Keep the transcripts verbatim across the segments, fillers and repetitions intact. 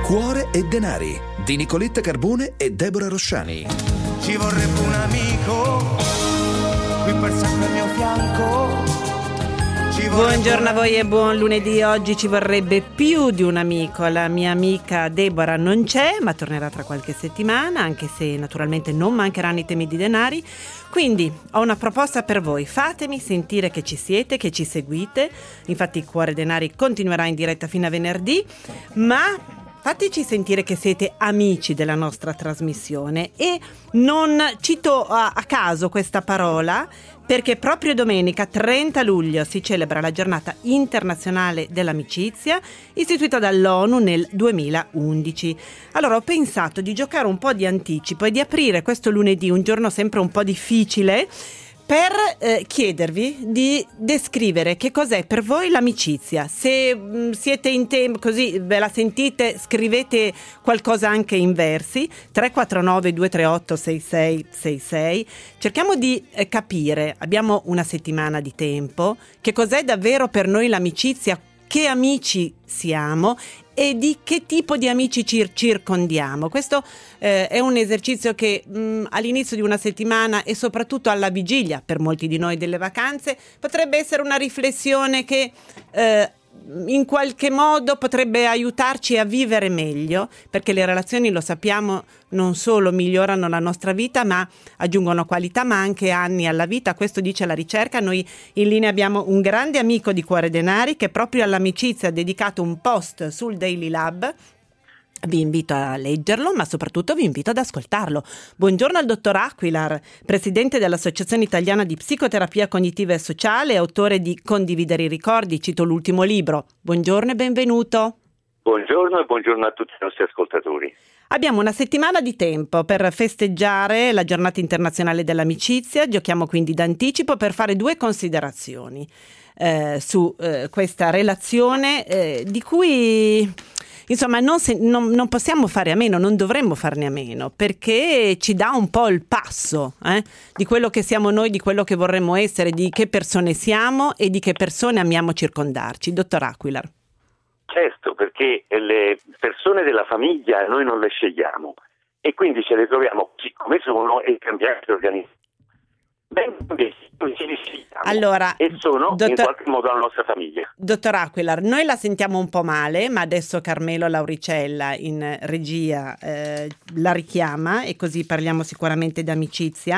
Cuore e denari di Nicoletta Carbone e Deborah Rosciani. Ci vorrebbe un amico qui per sempre al mio fianco. Buongiorno a voi e buon lunedì. Oggi ci vorrebbe più di un amico. La mia amica Deborah non c'è, ma tornerà tra qualche settimana, anche se naturalmente non mancheranno i temi di denari. Quindi ho una proposta per voi: fatemi sentire che ci siete, che ci seguite. Infatti il Cuore Denari continuerà in diretta fino a venerdì, ma fateci sentire che siete amici della nostra trasmissione. E non cito a, a caso questa parola, perché proprio domenica trenta luglio si celebra la giornata internazionale dell'amicizia, istituita dall'ONU nel duemilaundici. Allora ho pensato di giocare un po' di anticipo e di aprire questo lunedì, un giorno sempre un po' difficile, per eh, chiedervi di descrivere che cos'è per voi l'amicizia. Se mh, siete in tempo, così ve la sentite, scrivete qualcosa anche in versi. Tre quattro nove due tre otto sei sei sei sei. Cerchiamo di eh, capire, abbiamo una settimana di tempo, che cos'è davvero per noi l'amicizia, che amici siamo e di che tipo di amici ci circondiamo. Questo eh, è un esercizio che mh, all'inizio di una settimana e soprattutto alla vigilia, per molti di noi, delle vacanze, potrebbe essere una riflessione che eh, in qualche modo potrebbe aiutarci a vivere meglio, perché le relazioni, lo sappiamo, non solo migliorano la nostra vita, ma aggiungono qualità, ma anche anni alla vita. Questo dice la ricerca. Noi in linea abbiamo un grande amico di Cuore Denari che proprio all'amicizia ha dedicato un post sul Daily Lab. Vi invito a leggerlo, ma soprattutto vi invito ad ascoltarlo. Buongiorno al dottor Aquilar, presidente dell'Associazione Italiana di Psicoterapia Cognitiva e Sociale e autore di Condividere i ricordi, cito l'ultimo libro. Buongiorno e benvenuto. Buongiorno e buongiorno a tutti i nostri ascoltatori. Abbiamo una settimana di tempo per festeggiare la giornata internazionale dell'amicizia. Giochiamo quindi d'anticipo per fare due considerazioni eh, su eh, questa relazione eh, di cui... Insomma, non, se, non, non possiamo fare a meno, non dovremmo farne a meno, perché ci dà un po' il passo eh, di quello che siamo noi, di quello che vorremmo essere, di che persone siamo e di che persone amiamo circondarci. Dottor Aquilar. Certo, perché le persone della famiglia noi non le scegliamo e quindi ce le troviamo così come sono e cambiamo di organizzazione. Allora, e sono dottor, in qualche modo la nostra famiglia. Dottor Aquilar, noi la sentiamo un po' male, ma adesso Carmelo Lauricella in regia eh, la richiama e così parliamo sicuramente d'amicizia.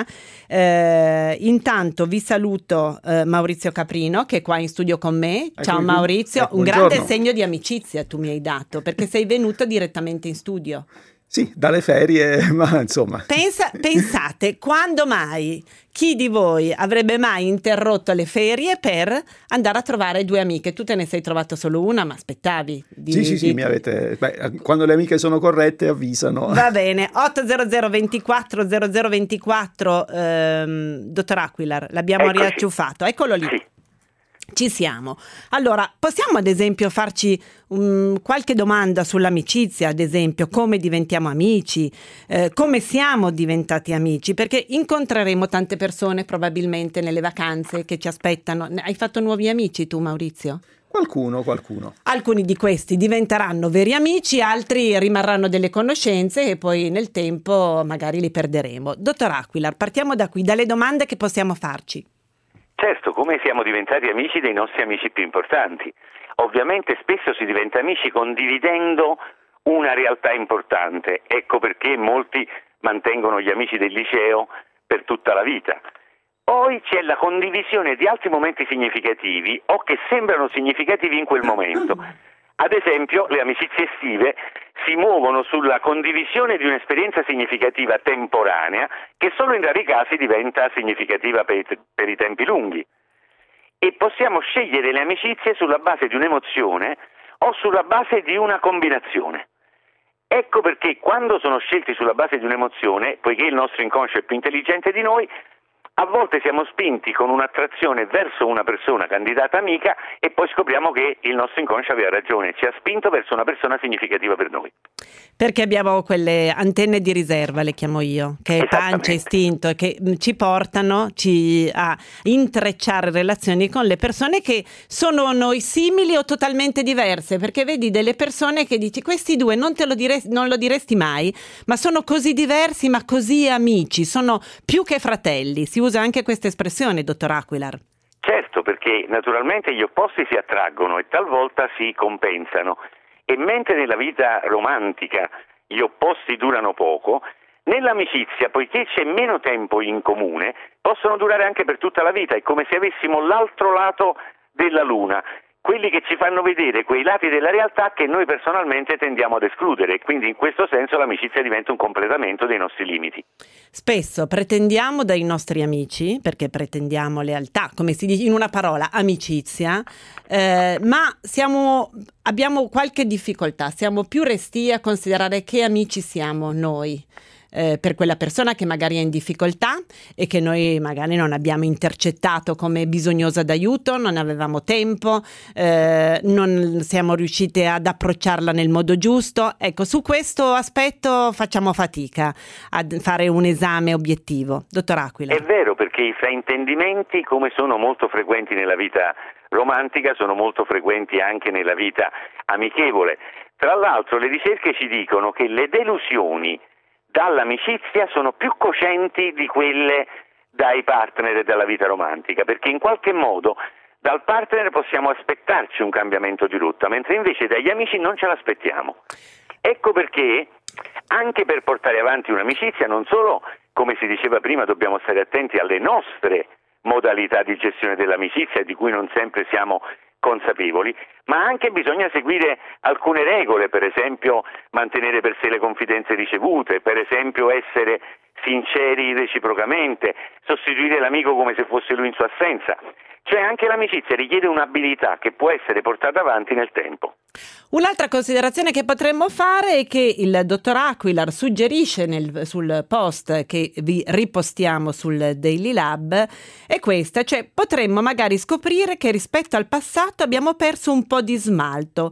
Eh, intanto vi saluto eh, Maurizio Caprino, che è qua in studio con me. Ciao Maurizio, eh, un grande segno di amicizia tu mi hai dato, perché sei venuto direttamente in studio. Sì, dalle ferie, ma insomma. Pensa, pensate, quando mai, chi di voi avrebbe mai interrotto le ferie per andare a trovare due amiche? Tu te ne sei trovato solo una, ma aspettavi. Di, sì, sì, di... sì, mi avete... Beh, quando le amiche sono corrette avvisano. Va bene, otto zero zero ventiquattro zero zero ventiquattro, ehm, dottor Aquilar, l'abbiamo Eccoci. riacciuffato, eccolo lì. Sì. Ci siamo. Allora, possiamo ad esempio farci um, qualche domanda sull'amicizia, ad esempio come diventiamo amici, eh, come siamo diventati amici, perché incontreremo tante persone probabilmente nelle vacanze che ci aspettano. Hai fatto nuovi amici tu, Maurizio? Qualcuno, qualcuno. Alcuni di questi diventeranno veri amici, altri rimarranno delle conoscenze e poi nel tempo magari li perderemo. Dottor Aquilar, partiamo da qui, dalle domande che possiamo farci. Certo, come siamo diventati amici dei nostri amici più importanti. Ovviamente spesso si diventa amici condividendo una realtà importante, ecco perché molti mantengono gli amici del liceo per tutta la vita. Poi c'è la condivisione di altri momenti significativi o che sembrano significativi in quel momento. Ad esempio, le amicizie estive si muovono sulla condivisione di un'esperienza significativa temporanea che solo in rari casi diventa significativa per i, per i tempi lunghi. E possiamo scegliere le amicizie sulla base di un'emozione o sulla base di una combinazione. Ecco perché quando sono scelti sulla base di un'emozione, poiché il nostro inconscio è più intelligente di noi, A volte siamo spinti con un'attrazione verso una persona candidata amica e poi scopriamo che il nostro inconscio aveva ragione, ci ha spinto verso una persona significativa per noi. Perché abbiamo quelle antenne di riserva, le chiamo io, che è pancia, istinto, e che ci portano ci, a intrecciare relazioni con le persone che sono noi simili o totalmente diverse, perché vedi delle persone che dici questi due non te lo diresti, non lo diresti mai, ma sono così diversi ma così amici, sono più che fratelli. Si usa anche questa espressione, dottor Aquilar. Certo, perché naturalmente gli opposti si attraggono e talvolta si compensano. E mentre nella vita romantica gli opposti durano poco, nell'amicizia, poiché c'è meno tempo in comune, possono durare anche per tutta la vita. È come se avessimo l'altro lato della luna, quelli che ci fanno vedere quei lati della realtà che noi personalmente tendiamo ad escludere, e quindi in questo senso l'amicizia diventa un completamento dei nostri limiti. Spesso pretendiamo dai nostri amici, perché pretendiamo lealtà, come si dice in una parola, amicizia, eh, ma siamo, abbiamo qualche difficoltà, siamo più restii a considerare che amici siamo noi. Eh, per quella persona che magari è in difficoltà e che noi magari non abbiamo intercettato come bisognosa d'aiuto, non avevamo tempo, eh, non siamo riuscite ad approcciarla nel modo giusto. Ecco, su questo aspetto facciamo fatica a fare un esame obiettivo. Dottor Aquila. È vero, perché i fraintendimenti, come sono molto frequenti nella vita romantica, sono molto frequenti anche nella vita amichevole. Tra l'altro le ricerche ci dicono che le delusioni dall'amicizia sono più coscienti di quelle dai partner della vita romantica, perché in qualche modo dal partner possiamo aspettarci un cambiamento di rotta, mentre invece dagli amici non ce l'aspettiamo. Ecco perché anche per portare avanti un'amicizia, non solo, come si diceva prima, dobbiamo stare attenti alle nostre modalità di gestione dell'amicizia, di cui non sempre siamo consapevoli, ma anche bisogna seguire alcune regole, per esempio mantenere per sé le confidenze ricevute, per esempio essere sinceri reciprocamente, sostituire l'amico come se fosse lui in sua assenza. Cioè anche l'amicizia richiede un'abilità che può essere portata avanti nel tempo. Un'altra considerazione che potremmo fare è che il dottor Aquilar suggerisce nel, sul post che vi ripostiamo sul Daily Lab è questa, cioè potremmo magari scoprire che rispetto al passato abbiamo perso un po' di smalto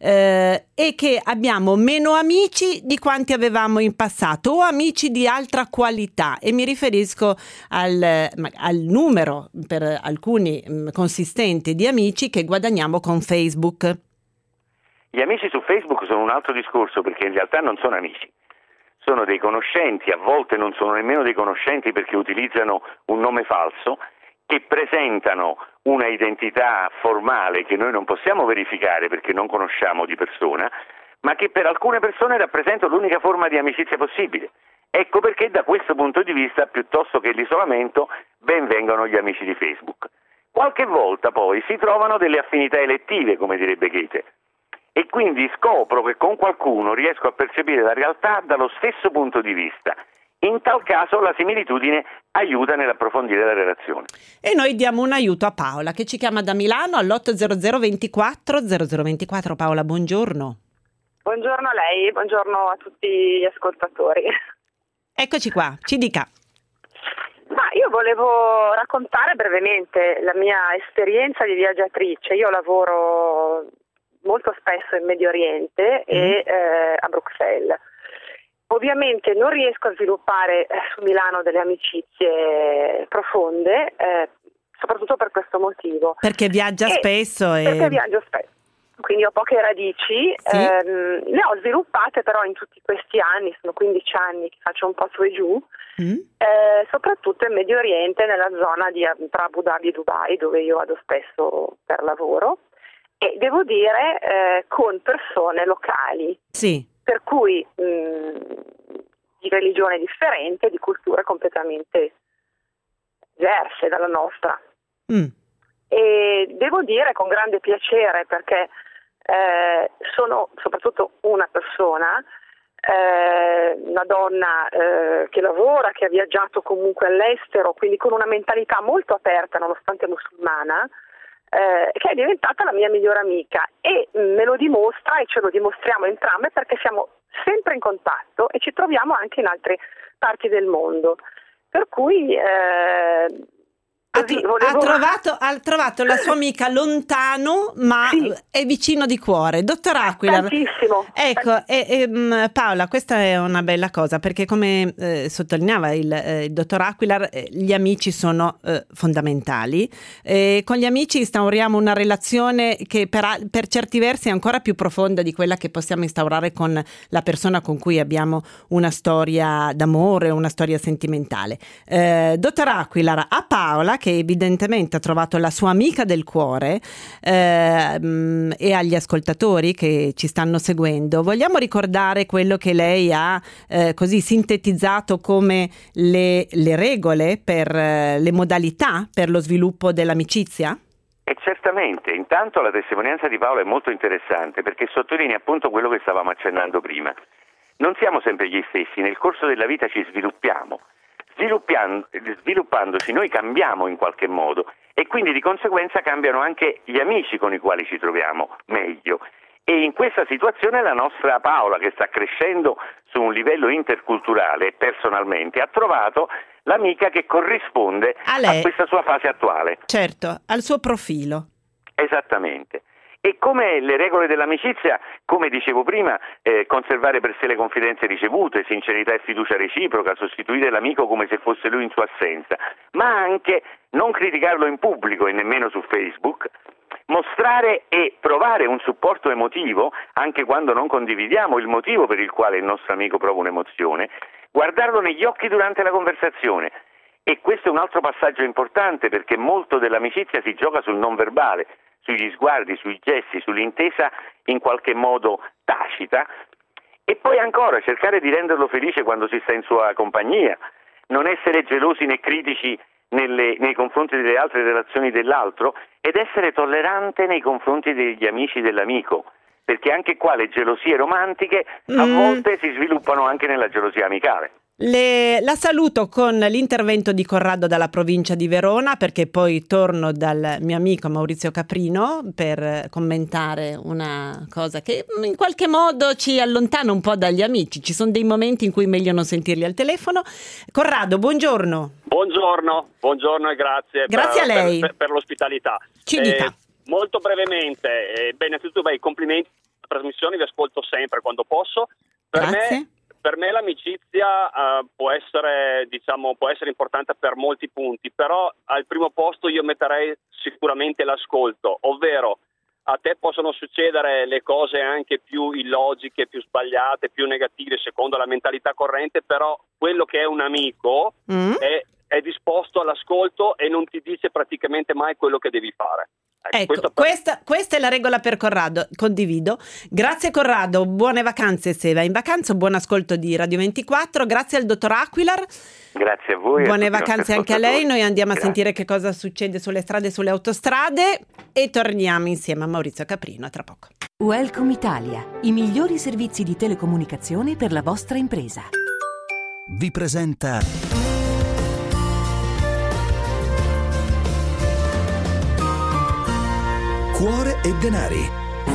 eh, e che abbiamo meno amici di quanti avevamo in passato o amici di altra qualità, e mi riferisco al, al numero per alcuni mh, consistente di amici che guadagniamo con Facebook. Gli amici su Facebook sono un altro discorso, perché in realtà non sono amici, sono dei conoscenti, a volte non sono nemmeno dei conoscenti perché utilizzano un nome falso, che presentano una identità formale che noi non possiamo verificare perché non conosciamo di persona, ma che per alcune persone rappresenta l'unica forma di amicizia possibile. Ecco perché da questo punto di vista, piuttosto che l'isolamento, ben vengano gli amici di Facebook. Qualche volta poi si trovano delle affinità elettive, come direbbe Goethe. E quindi scopro che con qualcuno riesco a percepire la realtà dallo stesso punto di vista. In tal caso la similitudine aiuta nell'approfondire la relazione. E noi diamo un aiuto a Paola, che ci chiama da Milano all'otto zero zero ventiquattro zero zero ventiquattro. Paola, buongiorno. Buongiorno a lei, buongiorno a tutti gli ascoltatori. Eccoci qua, ci dica. Ma io volevo raccontare brevemente la mia esperienza di viaggiatrice. Io lavoro molto spesso in Medio Oriente e eh, a Bruxelles. Ovviamente non riesco a sviluppare eh, su Milano delle amicizie profonde, eh, soprattutto per questo motivo. Perché viaggia e spesso? E... Perché viaggio spesso. Quindi ho poche radici, sì? ehm, le ho sviluppate però in tutti questi anni, sono quindici anni che faccio un po' su e giù, mm. eh, soprattutto in Medio Oriente, nella zona di, tra Abu Dhabi e Dubai, dove io vado spesso per lavoro. E devo dire eh, con persone locali, sì. per cui mh, di religione differente, di culture completamente diverse dalla nostra. Mm. E devo dire con grande piacere, perché eh, sono soprattutto una persona, eh, una donna eh, che lavora, che ha viaggiato comunque all'estero, quindi con una mentalità molto aperta nonostante musulmana, Eh, che è diventata la mia migliore amica, e me lo dimostra e ce lo dimostriamo entrambe perché siamo sempre in contatto e ci troviamo anche in altre parti del mondo. Per cui eh, Ha, così, tro- volevo... ha trovato, ha trovato la sua amica lontano, ma Sì. è vicino di cuore. Dottor Aquilar, Tantissimo. ecco, e, e, mh, Paola, questa è una bella cosa, perché come eh, sottolineava il, eh, il dottor Aquilar, eh, gli amici sono eh, fondamentali. Eh, con gli amici instauriamo una relazione che per, a- per certi versi è ancora più profonda di quella che possiamo instaurare con la persona con cui abbiamo una storia d'amore, una storia sentimentale. Eh, dottor Aquilar, a Paola, che evidentemente ha trovato la sua amica del cuore, eh, mh, e agli ascoltatori che ci stanno seguendo, vogliamo ricordare quello che lei ha eh, così sintetizzato come le, le regole per eh, le modalità per lo sviluppo dell'amicizia? E certamente, intanto la testimonianza di Paola è molto interessante perché sottolinea appunto quello che stavamo accennando prima. Non siamo sempre gli stessi, nel corso della vita ci sviluppiamo. Sviluppando, sviluppandoci noi cambiamo in qualche modo e quindi di conseguenza cambiano anche gli amici con i quali ci troviamo meglio. E in questa situazione la nostra Paola, che sta crescendo su un livello interculturale personalmente, ha trovato l'amica che corrisponde A a, lei. questa sua fase attuale. Certo, al suo profilo. Esattamente. E come le regole dell'amicizia, come dicevo prima, eh, conservare per sé le confidenze ricevute, sincerità e fiducia reciproca, sostituire l'amico come se fosse lui in sua assenza, ma anche non criticarlo in pubblico e nemmeno su Facebook, mostrare e provare un supporto emotivo anche quando non condividiamo il motivo per il quale il nostro amico prova un'emozione, guardarlo negli occhi durante la conversazione. E questo è un altro passaggio importante perché molto dell'amicizia si gioca sul non verbale, sugli sguardi, sui gesti, sull'intesa in qualche modo tacita, e poi ancora cercare di renderlo felice quando si sta in sua compagnia, non essere gelosi né critici nelle, nei confronti delle altre relazioni dell'altro ed essere tollerante nei confronti degli amici dell'amico, perché anche qua le gelosie romantiche a Mm. volte si sviluppano anche nella gelosia amicale. Le- la saluto con l'intervento di Corrado dalla provincia di Verona, perché poi torno dal mio amico Maurizio Caprino per commentare una cosa che in qualche modo ci allontana un po' dagli amici. Ci sono dei momenti in cui è meglio non sentirli al telefono. Corrado, buongiorno. Buongiorno, buongiorno e grazie, Grazie per, a lei. per, per l'ospitalità. Ci dica. Molto brevemente, eh, beh, innanzitutto beh, i complimenti alla trasmissione, vi ascolto sempre quando posso. Per Grazie. me Per me l'amicizia uh, può essere, diciamo, può essere importante per molti punti, però al primo posto io metterei sicuramente l'ascolto, ovvero a te possono succedere le cose anche più illogiche, più sbagliate, più negative secondo la mentalità corrente, però quello che è un amico Mm. è, è disposto all'ascolto e non ti dice praticamente mai quello che devi fare. Ecco, questo per- questa, questa è la regola per Corrado, condivido. Grazie Corrado, buone vacanze se va in vacanza, buon ascolto di Radio ventiquattro, grazie al dottor Aquilar, Grazie a voi. e a buone tutti i nostri vacanze anche a lei, ascoltatori. noi andiamo a Grazie. sentire che cosa succede sulle strade e sulle autostrade e torniamo insieme a Maurizio Caprino a tra poco. Welcome Italia, i migliori servizi di telecomunicazione per la vostra impresa. Vi presenta Cuore e denari.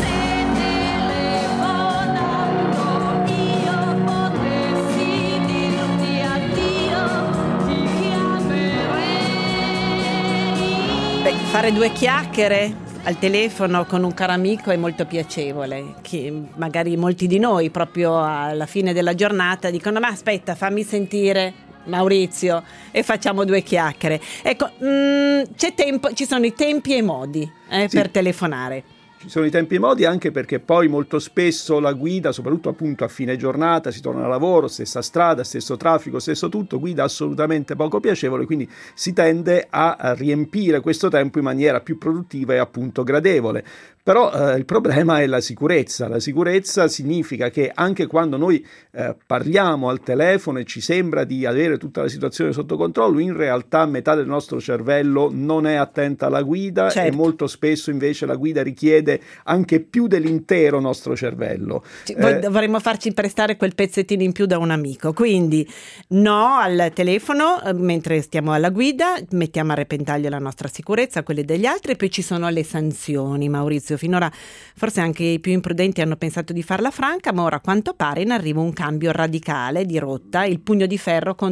Beh, fare due chiacchiere al telefono con un caro amico è molto piacevole, che magari molti di noi proprio alla fine della giornata dicono ma aspetta fammi sentire Maurizio e facciamo due chiacchiere. Ecco, mh, c'è tempo, ci sono i tempi e i modi eh, Sì. per telefonare. Ci sono i tempi e i modi anche perché poi molto spesso la guida, soprattutto appunto a fine giornata, si torna a lavoro, stessa strada, stesso traffico, stesso tutto, guida assolutamente poco piacevole, quindi si tende a riempire questo tempo in maniera più produttiva e appunto gradevole. Però eh, il problema è la sicurezza. La sicurezza significa che anche quando noi eh, parliamo al telefono e ci sembra di avere tutta la situazione sotto controllo, in realtà metà del nostro cervello non è attenta alla guida. Certo. E molto spesso invece la guida richiede anche più dell'intero nostro cervello. Ci- Eh, voi- Vorremmo farci prestare quel pezzettino in più da un amico, quindi no al telefono eh, mentre stiamo alla guida, mettiamo a repentaglio la nostra sicurezza, quelle degli altri, e poi ci sono le sanzioni. Maurizio, finora forse anche i più imprudenti hanno pensato di farla franca, ma ora a quanto pare in arrivo un cambio radicale di rotta, il pugno di ferro cont-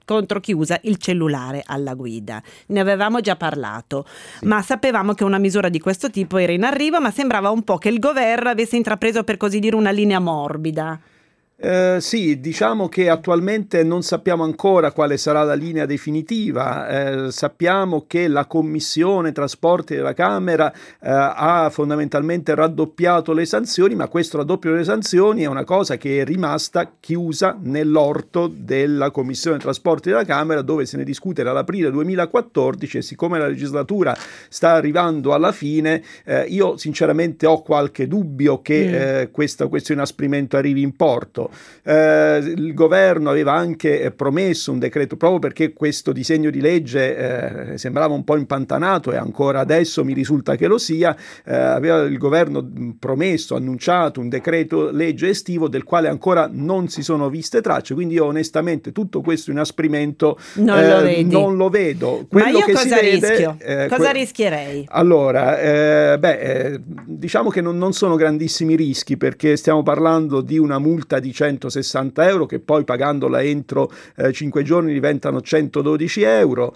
contro chi usa il cellulare alla guida. Ne avevamo già parlato, sì. ma sapevamo che una misura di questo tipo era in arrivo, ma sembrava un po' che il governo avesse intrapreso, per così dire, una linea morbida. Eh, sì, diciamo che attualmente non sappiamo ancora quale sarà la linea definitiva. Eh, sappiamo che la Commissione Trasporti della Camera eh, ha fondamentalmente raddoppiato le sanzioni, ma questo raddoppio delle sanzioni è una cosa che è rimasta chiusa nell'orto della Commissione Trasporti della Camera, dove se ne discute dall'aprile duemilaquattordici, e siccome la legislatura sta arrivando alla fine, eh, io sinceramente ho qualche dubbio che mm. eh, questo, questo inasprimento arrivi in porto. Eh, il governo aveva anche eh, promesso un decreto, proprio perché questo disegno di legge eh, sembrava un po' impantanato, e ancora adesso mi risulta che lo sia. Eh, aveva il governo promesso, annunciato un decreto legge estivo del quale ancora non si sono viste tracce, quindi io onestamente tutto questo inasprimento non, eh, lo, vedi. non lo vedo. Quello Ma io che cosa si rischio? Vede, eh, cosa que- rischierei? Allora, eh, beh, eh, diciamo che non, non sono grandissimi rischi, perché stiamo parlando di una multa di centosessanta euro, che poi pagandola entro eh, cinque giorni diventano centododici euro,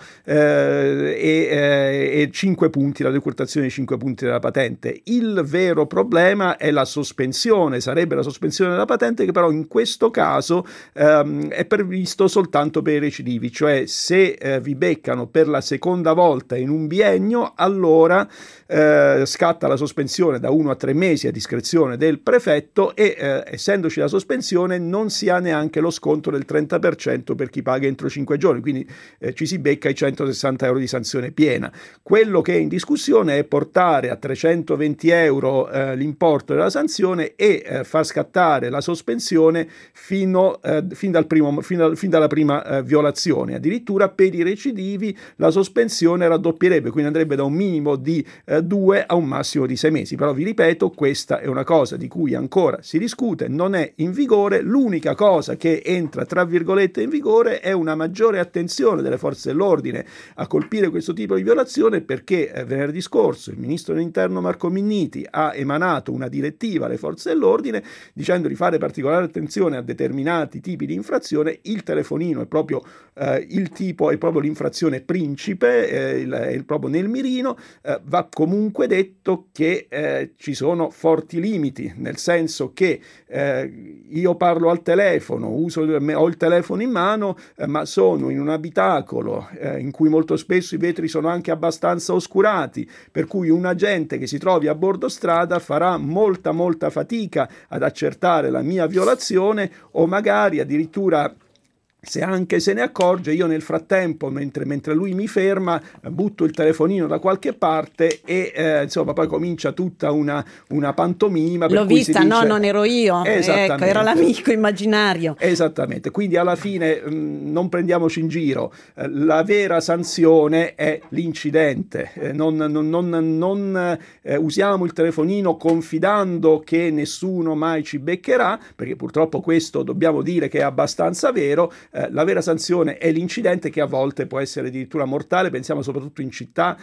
eh, e, eh, e cinque punti, la decurtazione di cinque punti della patente. Il vero problema è la sospensione, sarebbe la sospensione della patente, che però in questo caso ehm, è previsto soltanto per i recidivi, cioè se eh, vi beccano per la seconda volta in un biennio, allora eh, scatta la sospensione da uno a tre mesi a discrezione del prefetto, e eh, essendoci la sospensione non si ha neanche lo sconto del trenta per cento per chi paga entro cinque giorni, quindi eh, ci si becca i centosessanta euro di sanzione piena. Quello che è in discussione è portare a trecentoventi euro eh, l'importo della sanzione e eh, far scattare la sospensione fino, eh, fin, dal primo, fin, dal, fin dalla prima eh, violazione. Addirittura per i recidivi la sospensione raddoppierebbe, quindi andrebbe da un minimo di eh, due a un massimo di sei mesi. Però vi ripeto, questa è una cosa di cui ancora si discute, non è in vigore. L'unica cosa che entra tra virgolette in vigore è una maggiore attenzione delle forze dell'ordine a colpire questo tipo di violazione, perché eh, venerdì scorso il ministro dell'interno Marco Minniti ha emanato una direttiva alle forze dell'ordine dicendo di fare particolare attenzione a determinati tipi di infrazione. Il telefonino è proprio eh, il tipo, è proprio l'infrazione principe, eh, il, è proprio nel mirino. Eh, va comunque detto che eh, ci sono forti limiti, nel senso che eh, io parlo al telefono, uso, ho il telefono in mano, eh, ma sono in un abitacolo eh, in cui molto spesso i vetri sono anche abbastanza oscurati, per cui un agente che si trovi a bordo strada farà molta molta fatica ad accertare la mia violazione, o magari addirittura, se anche se ne accorge, io nel frattempo, mentre, mentre lui mi ferma, butto il telefonino da qualche parte e eh, insomma poi comincia tutta una, una pantomima. L'ho per cui vista, si dice, no, non ero io, ecco, era l'amico immaginario. Esattamente, quindi alla fine mh, non prendiamoci in giro, eh, la vera sanzione è l'incidente, eh, non, non, non, non eh, usiamo il telefonino confidando che nessuno mai ci beccherà, perché purtroppo questo dobbiamo dire che è abbastanza vero. Eh, la vera sanzione è l'incidente, che a volte può essere addirittura mortale. Pensiamo soprattutto in città,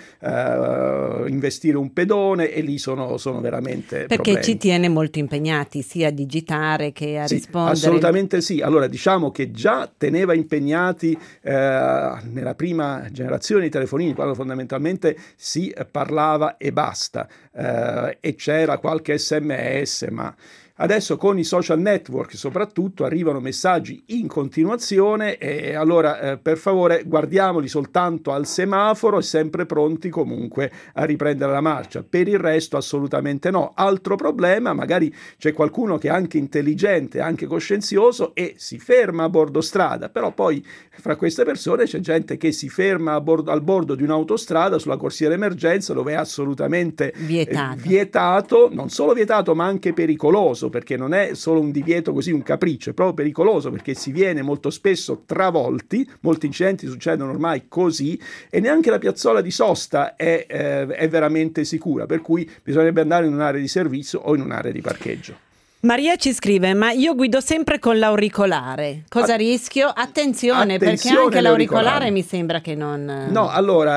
eh, investire un pedone, e lì sono, sono veramente perché problemi. ci tiene molto impegnati sia a digitare che a sì, rispondere. Assolutamente sì. Allora diciamo che già teneva impegnati eh, nella prima generazione di telefonini, quando fondamentalmente si parlava e basta, eh, e c'era qualche sms, ma adesso con i social network soprattutto arrivano messaggi in continuazione, e allora eh, per favore guardiamoli soltanto al semaforo e sempre pronti comunque a riprendere la marcia. Per il resto assolutamente no. Altro problema, magari c'è qualcuno che è anche intelligente, anche coscienzioso e si ferma a bordo strada, però poi fra queste persone c'è gente che si ferma a bordo, al bordo di un'autostrada sulla corsia d'emergenza, dove è assolutamente vietato. Eh, vietato, non solo vietato ma anche pericoloso, perché non è solo un divieto così, un capriccio, è proprio pericoloso, perché si viene molto spesso travolti. Molti incidenti succedono ormai così, e neanche la piazzola di sosta è, eh, è veramente sicura, per cui bisognerebbe andare in un'area di servizio o in un'area di parcheggio. Maria ci scrive: ma io guido sempre con l'auricolare, cosa A- rischio? Attenzione, Attenzione perché anche l'auricolare l'auricolare. mi sembra che non... No, allora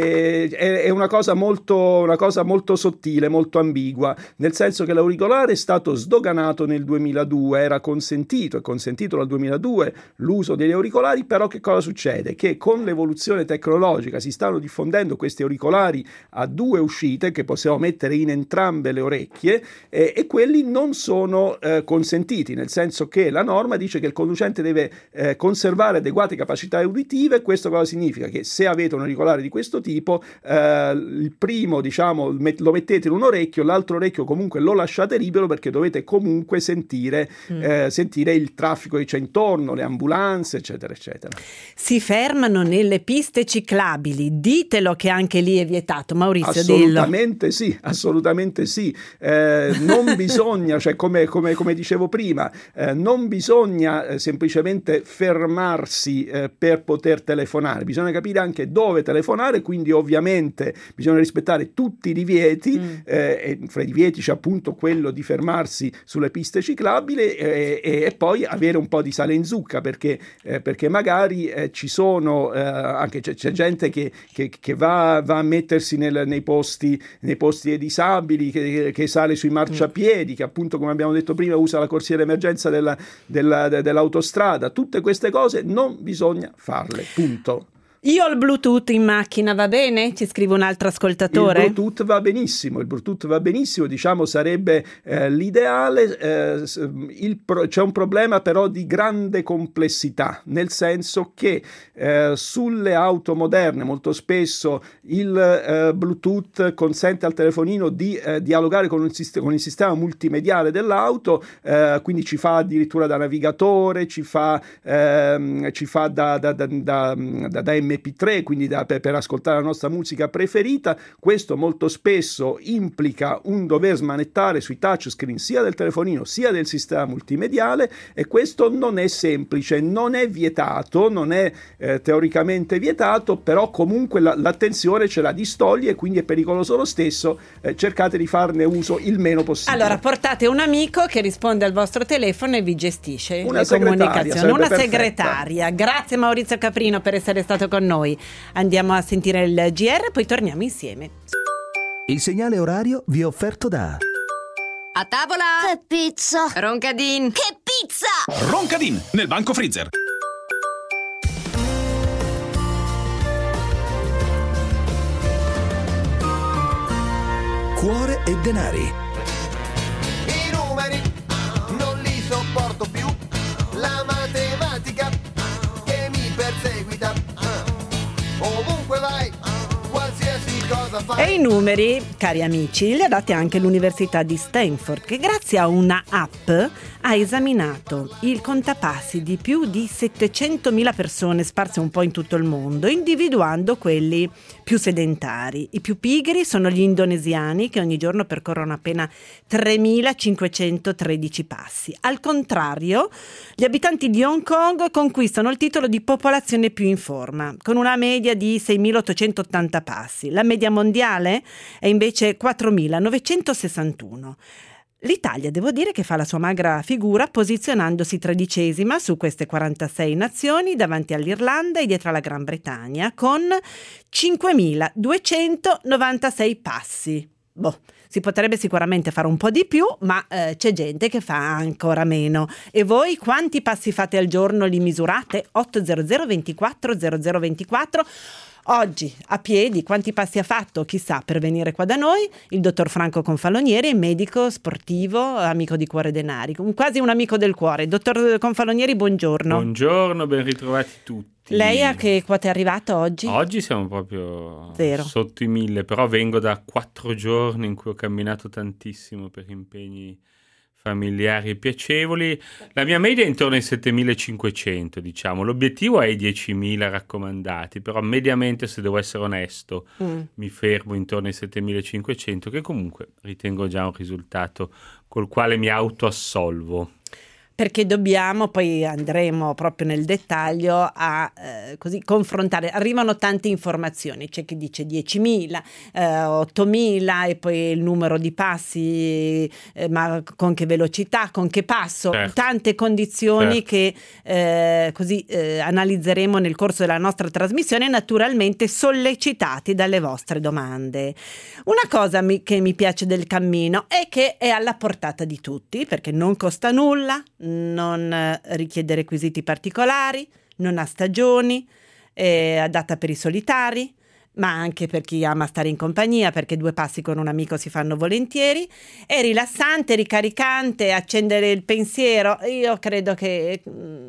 è, è- è una cosa molto, una cosa molto sottile, molto ambigua, nel senso che l'auricolare è stato sdoganato nel duemiladue, era consentito, è consentito dal duemiladue l'uso degli auricolari, però che cosa succede? Che con l'evoluzione tecnologica si stanno diffondendo questi auricolari a due uscite che possiamo mettere in entrambe le orecchie e, e quelli non sono eh, consentiti, nel senso che la norma dice che il conducente deve eh, conservare adeguate capacità uditive. Questo cosa significa? Che se avete un auricolare di questo tipo, eh, il primo, diciamo, lo mettete in un orecchio, l'altro orecchio comunque lo lasciate libero, perché dovete comunque sentire, mm. eh, sentire il traffico che c'è intorno, le ambulanze, eccetera, eccetera. Si fermano nelle piste ciclabili, ditelo che anche lì è vietato, Maurizio, assolutamente dillo. Sì, assolutamente sì. Eh, non bisogna, cioè come, come, come dicevo prima, eh, non bisogna eh, semplicemente fermarsi eh, per poter telefonare, bisogna capire anche dove telefonare, quindi ovviamente bisogna rispettare tutti i divieti, mm. eh, e fra i divieti c'è appunto quello di fermarsi sulle piste ciclabili eh, e, e poi avere un po' di sale in zucca, perché, eh, perché magari eh, ci sono eh, anche c'è, c'è gente che, che, che va, va a mettersi nel, nei posti nei posti dei disabili, che, che sale sui marciapiedi, che appunto, come abbiamo detto prima, usa la corsia d'emergenza della, della, dell'autostrada. Tutte queste cose non bisogna farle, punto. Io ho il Bluetooth in macchina, va bene? Ci scrive un altro ascoltatore. Il Bluetooth va benissimo, il Bluetooth va benissimo, diciamo sarebbe eh, l'ideale. Eh, il pro- c'è un problema però di grande complessità, nel senso che eh, sulle auto moderne molto spesso il eh, Bluetooth consente al telefonino di eh, dialogare con, un sist- con il sistema multimediale dell'auto, eh, quindi ci fa addirittura da navigatore, ci fa, ehm, ci fa da, da, da, da, da, da emme pi tre, quindi da, per, per ascoltare la nostra musica preferita. Questo molto spesso implica un dover smanettare sui touchscreen sia del telefonino sia del sistema multimediale, e questo non è semplice, non è vietato, non è eh, teoricamente vietato, però comunque la, l'attenzione ce la distoglie e quindi è pericoloso lo stesso. Eh, cercate di farne uso il meno possibile. Allora portate un amico che risponde al vostro telefono e vi gestisce una le comunicazioni, una perfetta. segretaria. Grazie Maurizio Caprino per essere stato con noi. Andiamo a sentire il G R, poi torniamo insieme. Il segnale orario vi è offerto da A tavola! Che pizza! Roncadin! Che pizza! Roncadin, nel banco freezer. Cuore e denari. I numeri non li sopporto più, la matematica che mi perseguita, ovunque vai, qualsiasi cosa fai. E i numeri, cari amici, li ha dati anche l'Università di Stanford, che grazie a una app ha esaminato il contapassi di più di settecentomila persone sparse un po' in tutto il mondo, individuando quelli più sedentari. I più pigri sono gli indonesiani, che ogni giorno percorrono appena tremilacinquecentotredici passi. Al contrario, gli abitanti di Hong Kong conquistano il titolo di popolazione più in forma, con una media di seimilaottocentottanta passi. La media mondiale è invece quattromilanovecentosessantuno. L'Italia, devo dire, che fa la sua magra figura posizionandosi tredicesima su queste quarantasei nazioni, davanti all'Irlanda e dietro alla Gran Bretagna, con cinquemiladuecentonovantasei passi. Boh, si potrebbe sicuramente fare un po' di più, ma eh, c'è gente che fa ancora meno. E voi quanti passi fate al giorno? Li misurate? otto zero zero ventiquattro zero zero ventiquattro. Oggi a piedi quanti passi ha fatto? Chissà, per venire qua da noi il dottor Franco Confalonieri, medico sportivo, amico di Cuore Denari, quasi un amico del cuore. Dottor Confalonieri, buongiorno. Buongiorno, ben ritrovati tutti. Lei a che quota è arrivato oggi? Oggi siamo proprio Zero. Sotto i mille, però vengo da quattro giorni in cui ho camminato tantissimo per impegni familiari e piacevoli. La mia media è intorno ai settemilacinquecento, diciamo. L'obiettivo è i diecimila raccomandati, però mediamente, se devo essere onesto, mm. mi fermo intorno ai settemilacinquecento, che comunque ritengo già un risultato col quale mi autoassolvo. perché dobbiamo, poi andremo proprio nel dettaglio a eh, così confrontare. Arrivano tante informazioni, c'è chi dice diecimila, eh, ottomila e poi il numero di passi, eh, ma con che velocità, con che passo, certo. tante condizioni certo. che eh, così eh, analizzeremo nel corso della nostra trasmissione, naturalmente sollecitati dalle vostre domande. Una cosa mi, che mi piace del cammino è che è alla portata di tutti, perché non costa nulla, non richiede requisiti particolari, non ha stagioni, è adatta per i solitari, ma anche per chi ama stare in compagnia, perché due passi con un amico si fanno volentieri. È rilassante, ricaricante, accendere il pensiero. Io credo che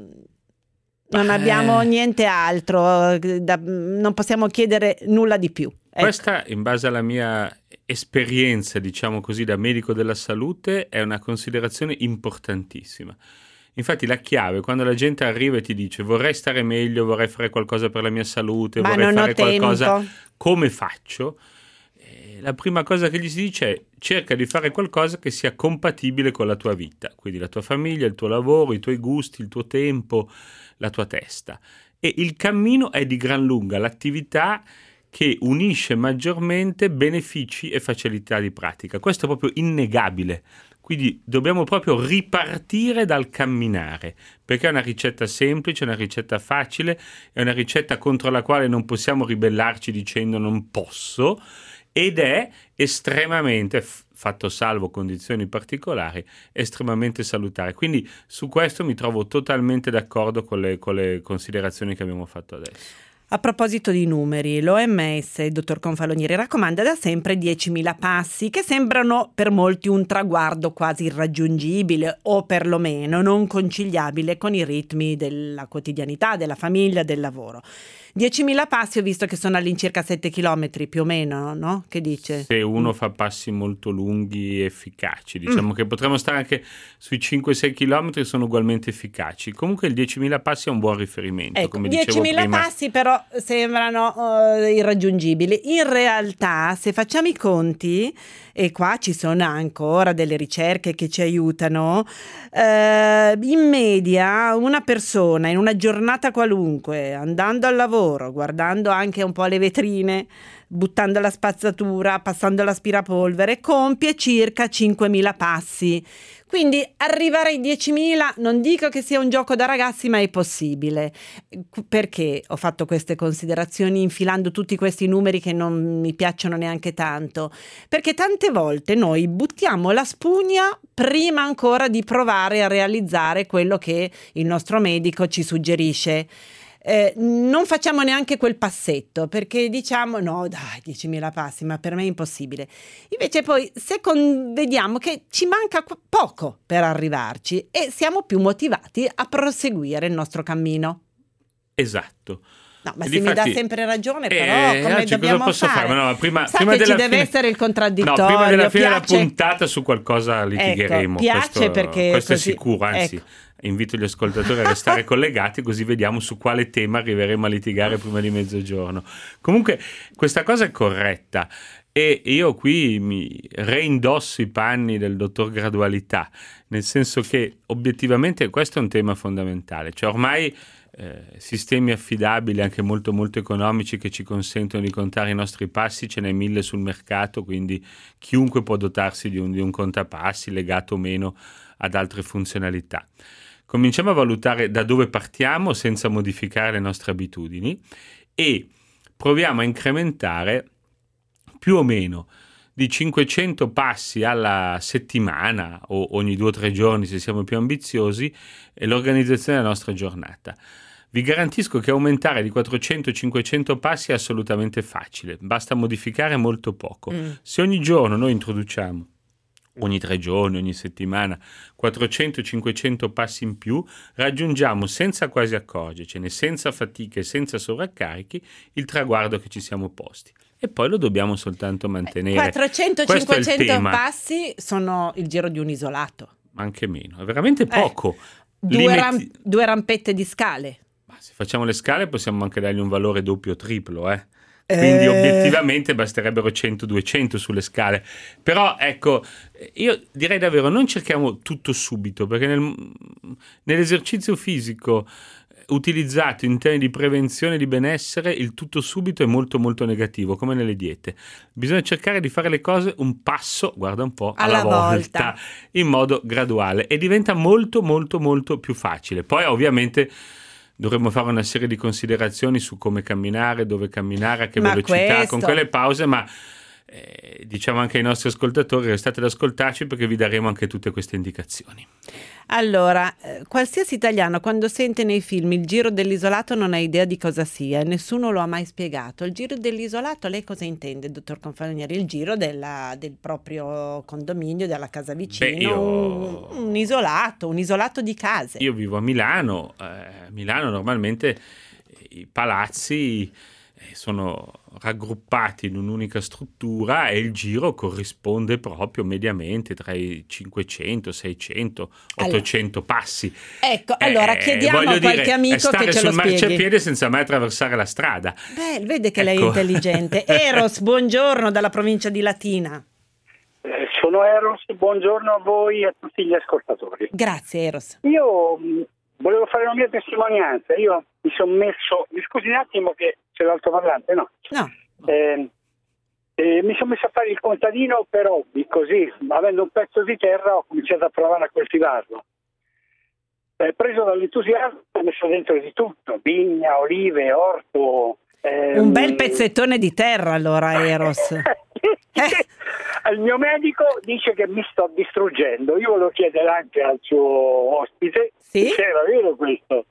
non abbiamo niente altro, da, non possiamo chiedere nulla di più. Ecco. Questa, in base alla mia esperienza, diciamo così, da medico della salute, è una considerazione importantissima. Infatti la chiave, quando la gente arriva e ti dice vorrei stare meglio, vorrei fare qualcosa per la mia salute, ma vorrei non fare ho tempo. qualcosa, come faccio? Eh, la prima cosa che gli si dice è cerca di fare qualcosa che sia compatibile con la tua vita, quindi la tua famiglia, il tuo lavoro, i tuoi gusti, il tuo tempo, la tua testa. E il cammino è di gran lunga l'attività che unisce maggiormente benefici e facilità di pratica. Questo è proprio innegabile. Quindi dobbiamo proprio ripartire dal camminare, perché è una ricetta semplice, una ricetta facile, è una ricetta contro la quale non possiamo ribellarci dicendo non posso, ed è estremamente, fatto salvo condizioni particolari, estremamente salutare. Quindi su questo mi trovo totalmente d'accordo con le, con le considerazioni che abbiamo fatto adesso. A proposito di numeri, l'O M S, il dottor Confalonieri, raccomanda da sempre diecimila passi, che sembrano per molti un traguardo quasi irraggiungibile o perlomeno non conciliabile con i ritmi della quotidianità, della famiglia, del lavoro. diecimila passi ho visto che sono all'incirca sette chilometri più o meno, no? Che dice? Se uno fa passi molto lunghi e efficaci, diciamo mm. che potremmo stare anche sui cinque sei chilometri, sono ugualmente efficaci. Comunque il diecimila passi è un buon riferimento, ecco, come dicevo prima. diecimila passi però sembrano uh, irraggiungibili. In realtà, se facciamo i conti, e qua ci sono ancora delle ricerche che ci aiutano, uh, in media una persona in una giornata qualunque, andando al lavoro, guardando anche un po' le vetrine, buttando la spazzatura, passando l'aspirapolvere, compie circa cinquemila passi. Quindi arrivare ai diecimila non dico che sia un gioco da ragazzi, ma è possibile. Perché ho fatto queste considerazioni infilando tutti questi numeri che non mi piacciono neanche tanto? Perché tante volte noi buttiamo la spugna prima ancora di provare a realizzare quello che il nostro medico ci suggerisce. Eh, non facciamo neanche quel passetto, perché diciamo no dai, diecimila passi, ma per me è impossibile. Invece poi se con, vediamo che ci manca poco per arrivarci e siamo più motivati a proseguire il nostro cammino. Esatto. No, ma e se difatti, mi dà sempre ragione, però eh, come oggi dobbiamo cosa posso fare? fare? No, prima, Sa prima che della ci deve fine, essere il contraddittorio. No, prima della fine piace... della puntata su qualcosa litigheremo. Ecco, piace questo, perché questo così, è sicuro, anzi ecco. invito gli ascoltatori a restare collegati, così vediamo su quale tema arriveremo a litigare prima di mezzogiorno. Comunque questa cosa è corretta e io qui mi reindosso i panni del dottor Gradualità, nel senso che obiettivamente questo è un tema fondamentale, cioè ormai Eh, sistemi affidabili, anche molto molto economici, che ci consentono di contare i nostri passi, ce n'è mille sul mercato, quindi chiunque può dotarsi di un, di un contapassi legato o meno ad altre funzionalità. Cominciamo a valutare da dove partiamo senza modificare le nostre abitudini e proviamo a incrementare più o meno di cinquecento passi alla settimana o ogni due o tre giorni, se siamo più ambiziosi, e l'organizzazione della nostra giornata. Vi garantisco che aumentare di quattrocento cinquecento passi è assolutamente facile, basta modificare molto poco. Mm. Se ogni giorno noi introduciamo, ogni tre giorni, ogni settimana, quattrocento cinquecento passi in più, raggiungiamo senza quasi accorgercene, senza fatiche, senza sovraccarichi, il traguardo che ci siamo posti. E poi lo dobbiamo soltanto mantenere. quattrocento cinquecento passi sono il giro di un isolato. Anche meno, è veramente poco. Eh, due, Limiti... ram- due rampette di scale. Ma se facciamo le scale possiamo anche dargli un valore doppio o triplo, eh? quindi Eh. obiettivamente basterebbero cento duecento sulle scale. Però ecco, io direi davvero non cerchiamo tutto subito, perché nel, nell'esercizio fisico utilizzato in termini di prevenzione e di benessere, il tutto subito è molto molto negativo, come nelle diete. Bisogna cercare di fare le cose un passo, guarda un po', alla, Alla volta, volta. in modo graduale, e diventa molto molto molto più facile. Poi ovviamente dovremmo fare una serie di considerazioni su come camminare, dove camminare, a che Ma velocità, questo- con quelle pause, ma eh, diciamo anche ai nostri ascoltatori, restate ad ascoltarci perché vi daremo anche tutte queste indicazioni. Allora, eh, qualsiasi italiano quando sente nei film il Giro dell'Isolato non ha idea di cosa sia, nessuno lo ha mai spiegato. Il Giro dell'Isolato, lei cosa intende, dottor Confalonieri? Il giro della, del proprio condominio, della casa vicino, Beh, io- un, un isolato, un isolato di case. Io vivo a Milano, eh, a Milano normalmente i palazzi eh, sono raggruppati in un'unica struttura e il giro corrisponde proprio mediamente tra i cinquecento, seicento, ottocento passi. Ecco, allora Eh, chiediamo voglio a qualche dire, amico è stare che ce sul lo spieghi. marciapiede senza mai attraversare la strada. Beh, vede che lei è Ecco. intelligente. Eros, buongiorno dalla provincia di Latina. Eh, sono Eros, buongiorno a voi e a tutti gli ascoltatori. Grazie Eros. Io mh, volevo fare una mia testimonianza. Io mi sono messo, mi scusi un attimo che c'è l'altoparlante, no? No. Eh, eh, mi sono messo a fare il contadino per hobby, così, avendo un pezzo di terra ho cominciato a provare a coltivarlo. Eh, preso dall'entusiasmo ho messo dentro di tutto, vigna, olive, orto. ehm, Un bel pezzettone di terra allora Eros. Il mio medico dice che mi sto distruggendo. Io volevo chiedere anche al suo ospite Sì? se era vero questo.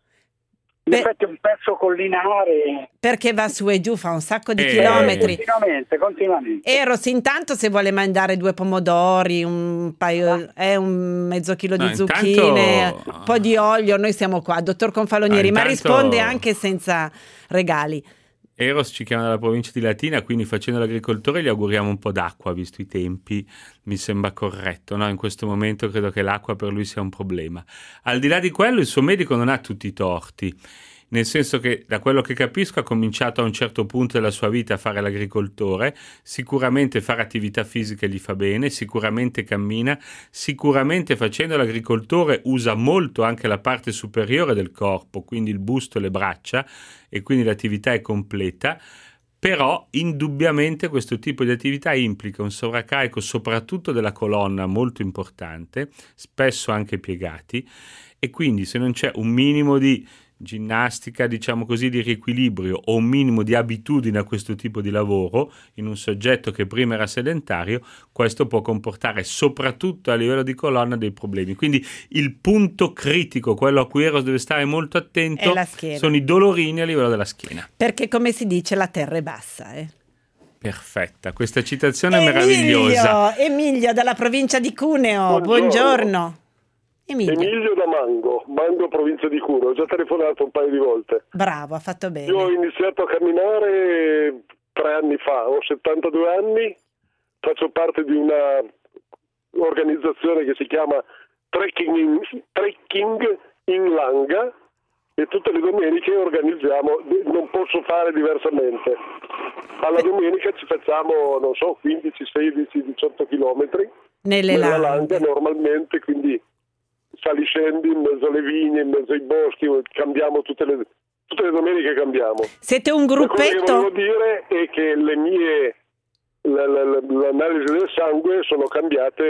In Beh, effetti è un pezzo collinare. perché va su e giù, fa un sacco di Eh, chilometri. Continuamente, continuamente. Eros, intanto se vuole mandare due pomodori, un paio, eh, un mezzo chilo di No, zucchine, intanto- un po' di olio, noi siamo qua, dottor Confalonieri, Ah, ma intanto- risponde anche senza regali. Eros ci chiama dalla provincia di Latina, quindi facendo l'agricoltore gli auguriamo un po' d'acqua, visto i tempi, mi sembra corretto, no? In questo momento credo che l'acqua per lui sia un problema. Al di là di quello il suo medico non ha tutti i torti, nel senso che da quello che capisco ha cominciato a un certo punto della sua vita a fare l'agricoltore, sicuramente fare attività fisiche gli fa bene, sicuramente cammina, sicuramente facendo l'agricoltore usa molto anche la parte superiore del corpo, quindi il busto e le braccia, e quindi l'attività è completa. Però indubbiamente questo tipo di attività implica un sovraccarico soprattutto della colonna molto importante, spesso anche piegati, e quindi se non c'è un minimo di ginnastica, diciamo così, di riequilibrio o un minimo di abitudine a questo tipo di lavoro in un soggetto che prima era sedentario, questo può comportare soprattutto a livello di colonna dei problemi. Quindi il punto critico, quello a cui Eros deve stare molto attento, È la schiena. sono i dolorini a livello della schiena. Perché come si dice la terra è bassa. Eh. Perfetta, questa citazione è meravigliosa. Emilio, Emilio dalla provincia di Cuneo, buongiorno. Buongiorno. Emilio, Emilio da Mango, Mango provincia di Cuneo, ho già telefonato un paio di volte. bravo, ha fatto bene. Io ho iniziato a camminare tre anni fa, ho settantadue anni, faccio parte di una organizzazione che si chiama Trekking in, Trekking in Langa e tutte le domeniche organizziamo, non posso fare diversamente. Alla domenica ci facciamo, non so, quindici, sedici, diciotto chilometri Nelle nella Langhe. Langa normalmente, quindi saliscendi in mezzo alle vigne, in mezzo ai boschi, cambiamo tutte le, tutte le domeniche cambiamo. Siete un Quello che gruppetto? volevo dire è che le mie la, la, la, l'analisi del sangue sono cambiate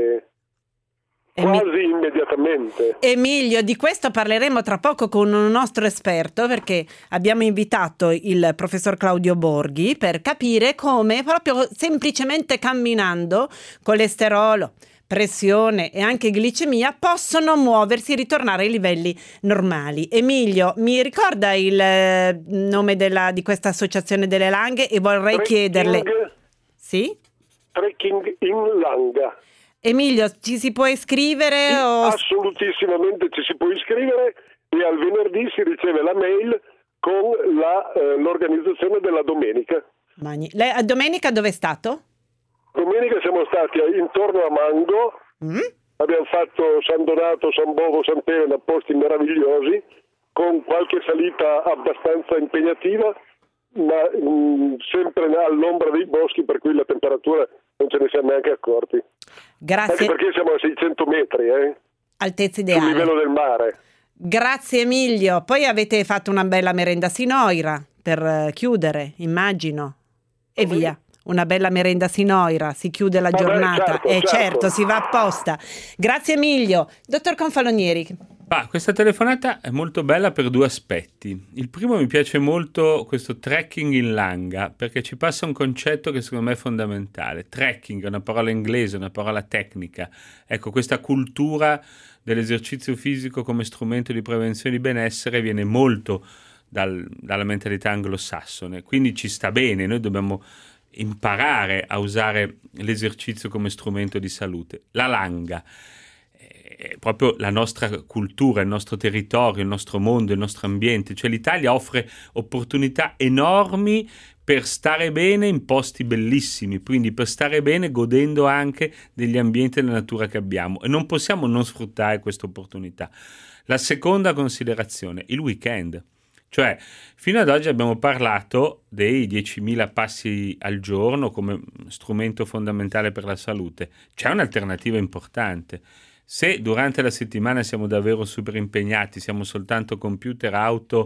eh, Emi- quasi immediatamente. Emilio, di questo parleremo tra poco con un nostro esperto, perché abbiamo invitato il professor Claudio Borghi per capire come proprio semplicemente camminando colesterolo, pressione e anche glicemia possono muoversi e ritornare ai livelli normali. Emilio, mi ricorda il eh, nome della, di questa associazione delle Langhe e vorrei Trekking- chiederle... Sì? Trekking in Langa. Emilio, ci si può iscrivere? O... Assolutissimamente ci si può iscrivere e al venerdì si riceve la mail con la, eh, l'organizzazione della domenica. Magni- Lei, a domenica dove è stato? Domenica siamo stati intorno a Mango, Mm? abbiamo fatto San Donato, San Bovo, Sant'Elena, posti meravigliosi, con qualche salita abbastanza impegnativa, ma mh, sempre all'ombra dei boschi, per cui la temperatura non ce ne siamo neanche accorti. Grazie. Anche perché siamo a seicento metri, eh? Altezza ideale. Sul livello del mare. Grazie Emilio. Poi avete fatto una bella merenda sinoira per chiudere, immagino. E Come? via. Una bella merenda sinoira, si chiude la Vabbè, giornata. certo, E eh, certo. certo, si va apposta. Grazie Emilio. Dottor Confalonieri. Ah, questa telefonata è molto bella per due aspetti. Il primo, mi piace molto questo trekking in langa, perché ci passa un concetto che secondo me è fondamentale. Trekking è una parola inglese, una parola tecnica. Ecco, questa cultura dell'esercizio fisico come strumento di prevenzione di benessere viene molto dal, dalla mentalità anglosassone, quindi ci sta bene. Noi dobbiamo imparare a usare l'esercizio come strumento di salute. La langa è proprio la nostra cultura, il nostro territorio, il nostro mondo, il nostro ambiente. Cioè l'Italia offre opportunità enormi per stare bene in posti bellissimi, quindi per stare bene godendo anche degli ambienti e della natura che abbiamo, e non possiamo non sfruttare questa opportunità. La seconda considerazione, il weekend. Cioè, fino ad oggi abbiamo parlato dei diecimila passi al giorno come strumento fondamentale per la salute. C'è un'alternativa importante. Se durante la settimana siamo davvero super impegnati, siamo soltanto computer, auto,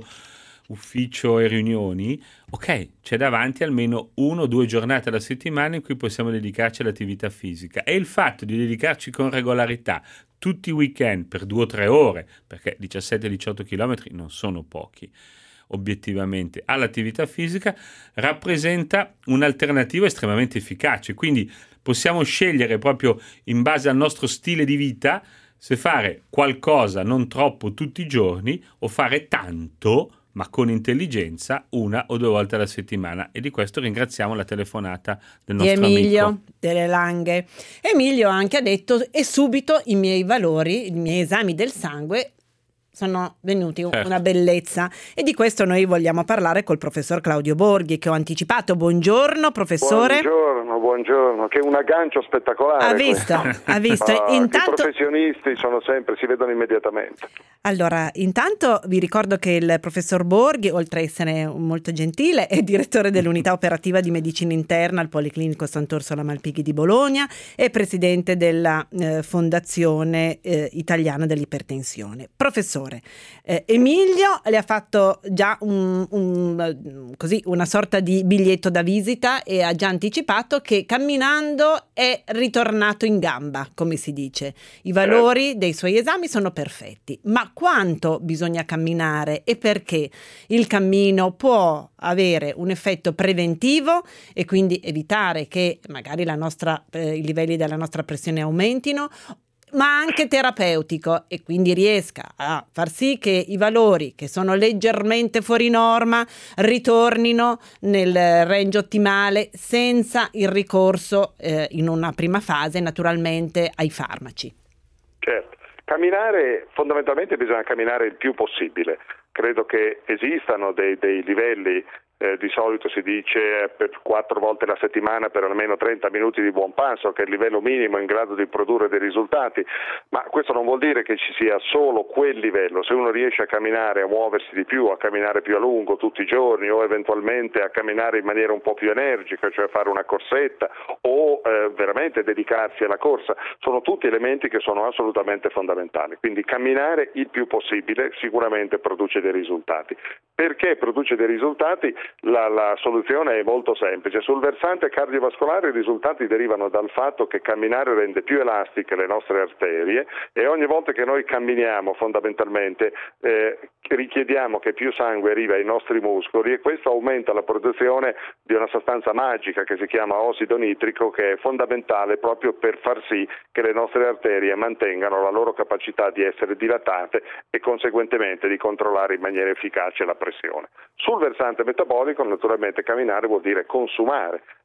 ufficio e riunioni, ok, c'è davanti almeno uno o due giornate alla settimana in cui possiamo dedicarci all'attività fisica. E il fatto di dedicarci con regolarità tutti i weekend per due o tre ore, perché diciassette diciotto chilometri non sono pochi, obiettivamente, all'attività fisica, rappresenta un'alternativa estremamente efficace. Quindi possiamo scegliere proprio in base al nostro stile di vita se fare qualcosa non troppo tutti i giorni o fare tanto ma con intelligenza una o due volte alla settimana. E di questo ringraziamo la telefonata del nostro di Emilio amico delle Langhe. Emilio anche ha detto: e subito i miei valori, i miei esami del sangue sono venuti certo. Una bellezza, e di questo noi vogliamo parlare col professor Claudio Borghi, che ho anticipato. Buongiorno professore. Buongiorno, buongiorno, che un aggancio spettacolare. Ha visto, ha visto. Ah, Intanto... I professionisti sono sempre, si vedono immediatamente. Allora, intanto vi ricordo che il professor Borghi, oltre a essere molto gentile, è direttore dell'unità operativa di medicina interna al Policlinico Sant'Orsola Malpighi di Bologna e presidente della eh, Fondazione eh, Italiana dell'Ipertensione. Professore, eh, Emilio le ha fatto già un, un, così, una sorta di biglietto da visita e ha già anticipato che camminando è ritornato in gamba, come si dice. I valori dei suoi esami sono perfetti, ma quanto bisogna camminare e perché il cammino può avere un effetto preventivo e quindi evitare che magari la nostra, eh, i livelli della nostra pressione aumentino, ma anche terapeutico, e quindi riesca a far sì che i valori che sono leggermente fuori norma ritornino nel range ottimale senza il ricorso eh, in una prima fase naturalmente ai farmaci. Certo. Camminare, fondamentalmente bisogna camminare il più possibile. Credo che esistano dei, dei livelli, eh, di solito si dice per quattro volte la settimana per almeno trenta minuti di buon passo, che è il livello minimo in grado di produrre dei risultati, ma questo non vuol dire che ci sia solo quel livello. Se uno riesce a camminare, a muoversi di più, a camminare più a lungo tutti i giorni, o eventualmente a camminare in maniera un po' più energica, cioè fare una corsetta o eh, veramente dedicarsi alla corsa, sono tutti elementi che sono assolutamente fondamentali. Quindi camminare il più possibile sicuramente produce dei risultati. Perché produce dei risultati? La, la soluzione è molto semplice. Sul versante cardiovascolare i risultati derivano dal fatto che camminare rende più elastiche le nostre arterie, e ogni volta che noi camminiamo fondamentalmente eh, richiediamo che più sangue arrivi ai nostri muscoli, e questo aumenta la produzione di una sostanza magica che si chiama ossido nitrico, che è fondamentale proprio per far sì che le nostre arterie mantengano la loro capacità di essere dilatate e conseguentemente di controllare in maniera efficace la pressione. Sul versante metabolico naturalmente camminare vuol dire consumare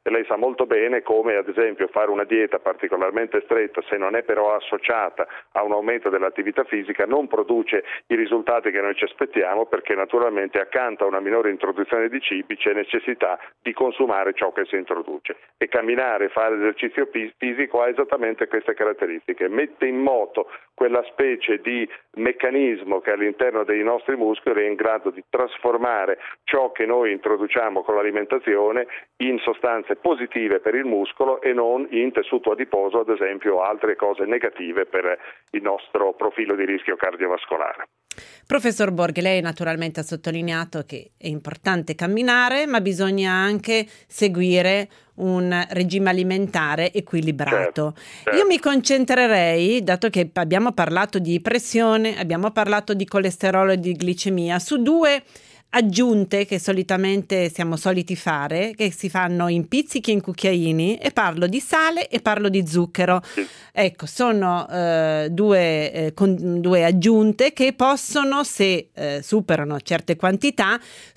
e lei sa molto bene come ad esempio fare una dieta particolarmente stretta, se non è però associata a un aumento dell'attività fisica, non produce i risultati che noi ci aspettiamo, perché naturalmente accanto a una minore introduzione di cibi c'è necessità di consumare ciò che si introduce, e camminare, fare esercizio fisico ha esattamente queste caratteristiche, mette in moto quella specie di meccanismo che all'interno dei nostri muscoli è in grado di trasformare ciò che noi introduciamo con l'alimentazione in sostanze positive per il muscolo e non in tessuto adiposo, ad esempio, o altre cose negative per il nostro profilo di rischio cardiovascolare. Professor Borghi, lei naturalmente ha sottolineato che è importante camminare, ma bisogna anche seguire un regime alimentare equilibrato. Certo, certo. Io mi concentrerei, dato che abbiamo parlato di pressione, abbiamo parlato di colesterolo e di glicemia, su due aggiunte che solitamente siamo soliti fare, che si fanno in pizzichi e in cucchiaini, e parlo di sale e parlo di zucchero. Ecco, sono eh, due, eh, con, due aggiunte che possono, se eh, superano certe quantità,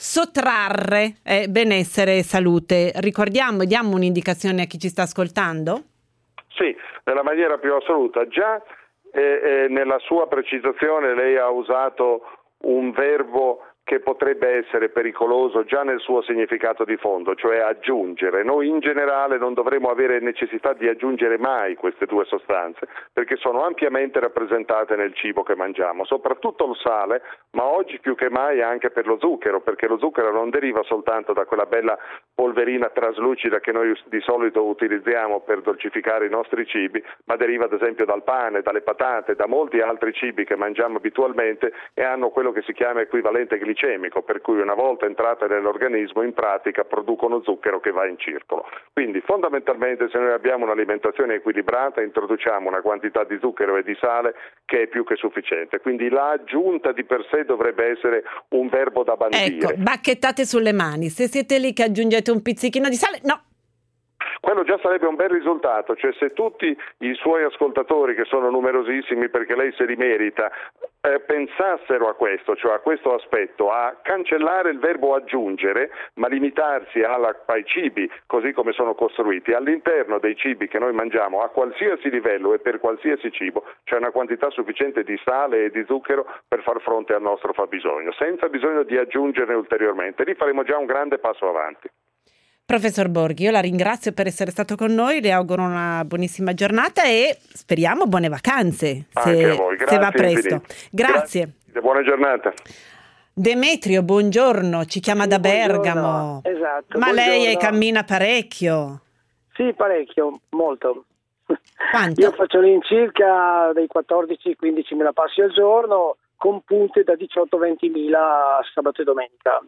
sottrarre eh, benessere e salute. Ricordiamo e diamo un'indicazione a chi ci sta ascoltando? Sì, nella maniera più assoluta. Già eh, eh, nella sua precisazione lei ha usato un verbo che potrebbe essere pericoloso già nel suo significato di fondo, cioè aggiungere. Noi in generale non dovremo avere necessità di aggiungere mai queste due sostanze, perché sono ampiamente rappresentate nel cibo che mangiamo, soprattutto il sale, ma oggi più che mai anche per lo zucchero, perché lo zucchero non deriva soltanto da quella bella polverina traslucida che noi di solito utilizziamo per dolcificare i nostri cibi, ma deriva ad esempio dal pane, dalle patate, da molti altri cibi che mangiamo abitualmente e hanno quello che si chiama equivalente glicemico, per cui una volta entrate nell'organismo in pratica producono zucchero che va in circolo. Quindi fondamentalmente, se noi abbiamo un'alimentazione equilibrata, introduciamo una quantità di zucchero e di sale che è più che sufficiente, quindi l'aggiunta di per sé dovrebbe essere un verbo da bandire. Ecco, bacchettate sulle mani, se siete lì che aggiungete un pizzichino di sale, no! Quello già sarebbe un bel risultato, cioè se tutti i suoi ascoltatori, che sono numerosissimi perché lei se li merita, eh, pensassero a questo, cioè a questo aspetto, a cancellare il verbo aggiungere, ma limitarsi alla, ai cibi così come sono costruiti, all'interno dei cibi che noi mangiamo a qualsiasi livello e per qualsiasi cibo c'è una quantità sufficiente di sale e di zucchero per far fronte al nostro fabbisogno, senza bisogno di aggiungerne ulteriormente. Lì faremo già un grande passo avanti. Professor Borghi, io la ringrazio per essere stato con noi, le auguro una buonissima giornata e speriamo buone vacanze, se, anche a voi. Grazie, se va presto. Infinito. Grazie. Grazie. Buona giornata. Demetrio, buongiorno, ci chiama sì, da buongiorno. Bergamo. Esatto. Ma buongiorno. lei cammina parecchio. Sì, parecchio, molto. Quanto? Io faccio all'incirca dei quattordici quindici mila passi al giorno, con punte da diciotto venti mila sabato e domenica.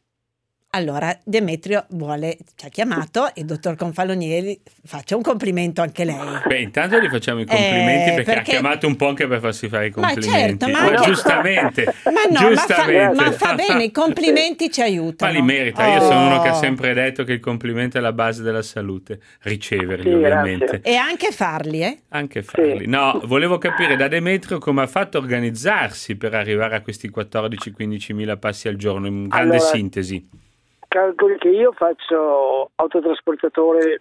Allora, Demetrio vuole, ci ha chiamato e il dottor Confalonieri faccia un complimento anche lei. Beh, intanto gli facciamo i complimenti eh, perché, perché ha chiamato un po' anche per farsi fare i complimenti. Ma certo, ma, ma no. giustamente, ma no, giustamente. Ma, fa, ma fa bene, i complimenti ci aiutano. Ma li merita, io oh. sono uno che ha sempre detto che il complimento è la base della salute, riceverli sì, ovviamente. Grazie. E anche farli, eh? Anche farli. Sì. No, volevo capire da Demetrio come ha fatto a organizzarsi per arrivare a questi quattordici quindici mila passi al giorno, in grande allora, sintesi. Calcoli che io faccio autotrasportatore,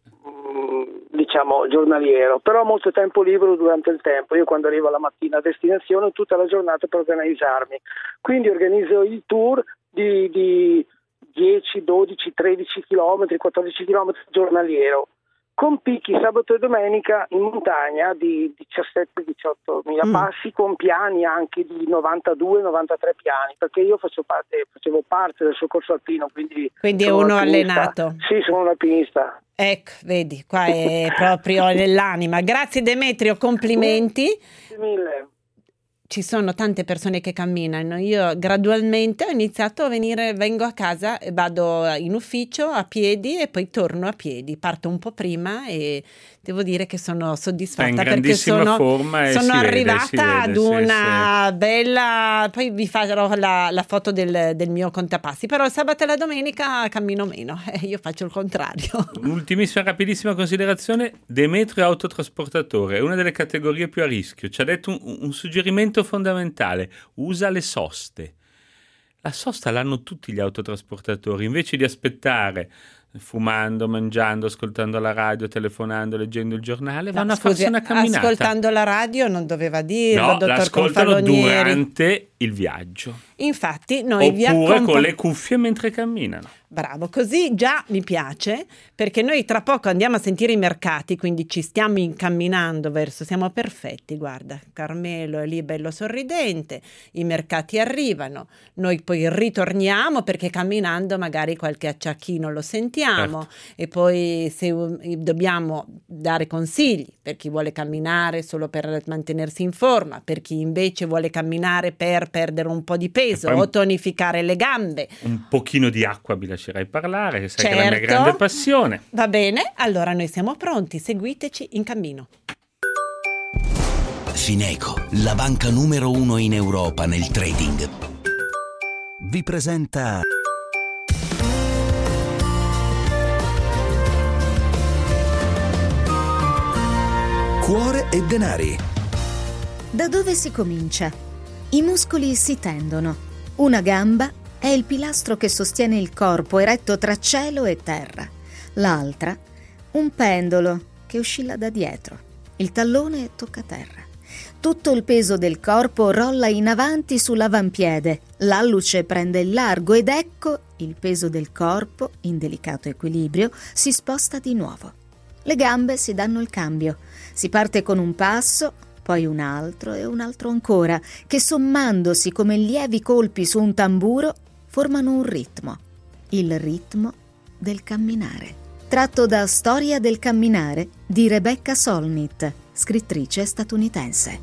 diciamo giornaliero, però ho molto tempo libero durante il tempo. Io quando arrivo la mattina a destinazione ho tutta la giornata per organizzarmi, quindi organizzo il tour di, di dieci, dodici, tredici chilometri, quattordici chilometri giornaliero, con picchi sabato e domenica in montagna di diciassette diciotto mila mm. passi, con piani anche di novantadue novantatré piani, perché io faccio parte, facevo parte del soccorso alpino, quindi, quindi è uno allenato. Sì, sono un alpinista. Ecco, vedi, qua è proprio nell'anima. Grazie Demetrio, complimenti. Grazie mille. Ci sono tante persone che camminano. Io gradualmente ho iniziato a venire, vengo a casa e vado in ufficio a piedi e poi torno a piedi. Parto un po' prima e devo dire che sono soddisfatta perché sono, forma e sono si arrivata vede, si vede, ad sì, una sì. bella. Poi vi farò la, la foto del, del mio contapassi. Però il sabato e la domenica cammino meno. Eh, io faccio il contrario. Un'ultimissima rapidissima considerazione: Demetrio autotrasportatore è una delle categorie più a rischio. Ci ha detto un, un suggerimento fondamentale: usa le soste. La sosta l'hanno tutti gli autotrasportatori, invece di aspettare fumando, mangiando, ascoltando la radio, telefonando, leggendo il giornale, No, va no, a farsi scusi, una camminata. ascoltando la radio non doveva dirlo, No, dottor l'ascoltano Confalonieri. durante il viaggio. Infatti noi vi Oppure accompa- con le cuffie mentre camminano. Bravo, così già mi piace, perché noi tra poco andiamo a sentire i mercati, quindi ci stiamo incamminando verso, siamo perfetti, guarda, Carmelo è lì bello sorridente, i mercati arrivano, noi poi ritorniamo perché camminando magari qualche acciacchino lo sentiamo, Certo. e poi se um, dobbiamo dare consigli per chi vuole camminare solo per mantenersi in forma, per chi invece vuole camminare per perdere un po' di peso poi- o tonificare le gambe. Un pochino di acqua vi lascerai parlare, che sai che è la mia Certo. grande passione. Va bene, allora noi siamo pronti, seguiteci in cammino. Fineco, la banca numero uno in Europa nel trading, vi presenta Cuore e denari. Da dove si comincia? I muscoli si tendono. Una gamba è il pilastro che sostiene il corpo eretto tra cielo e terra. L'altra, un pendolo che oscilla da dietro. Il tallone tocca terra. Tutto il peso del corpo rolla in avanti sull'avampiede. L'alluce prende il largo ed ecco il peso del corpo, in delicato equilibrio, si sposta di nuovo. Le gambe si danno il cambio. Si parte con un passo, poi un altro e un altro ancora, che sommandosi come lievi colpi su un tamburo formano un ritmo, il ritmo del camminare. Tratto da Storia del camminare di Rebecca Solnit, scrittrice statunitense.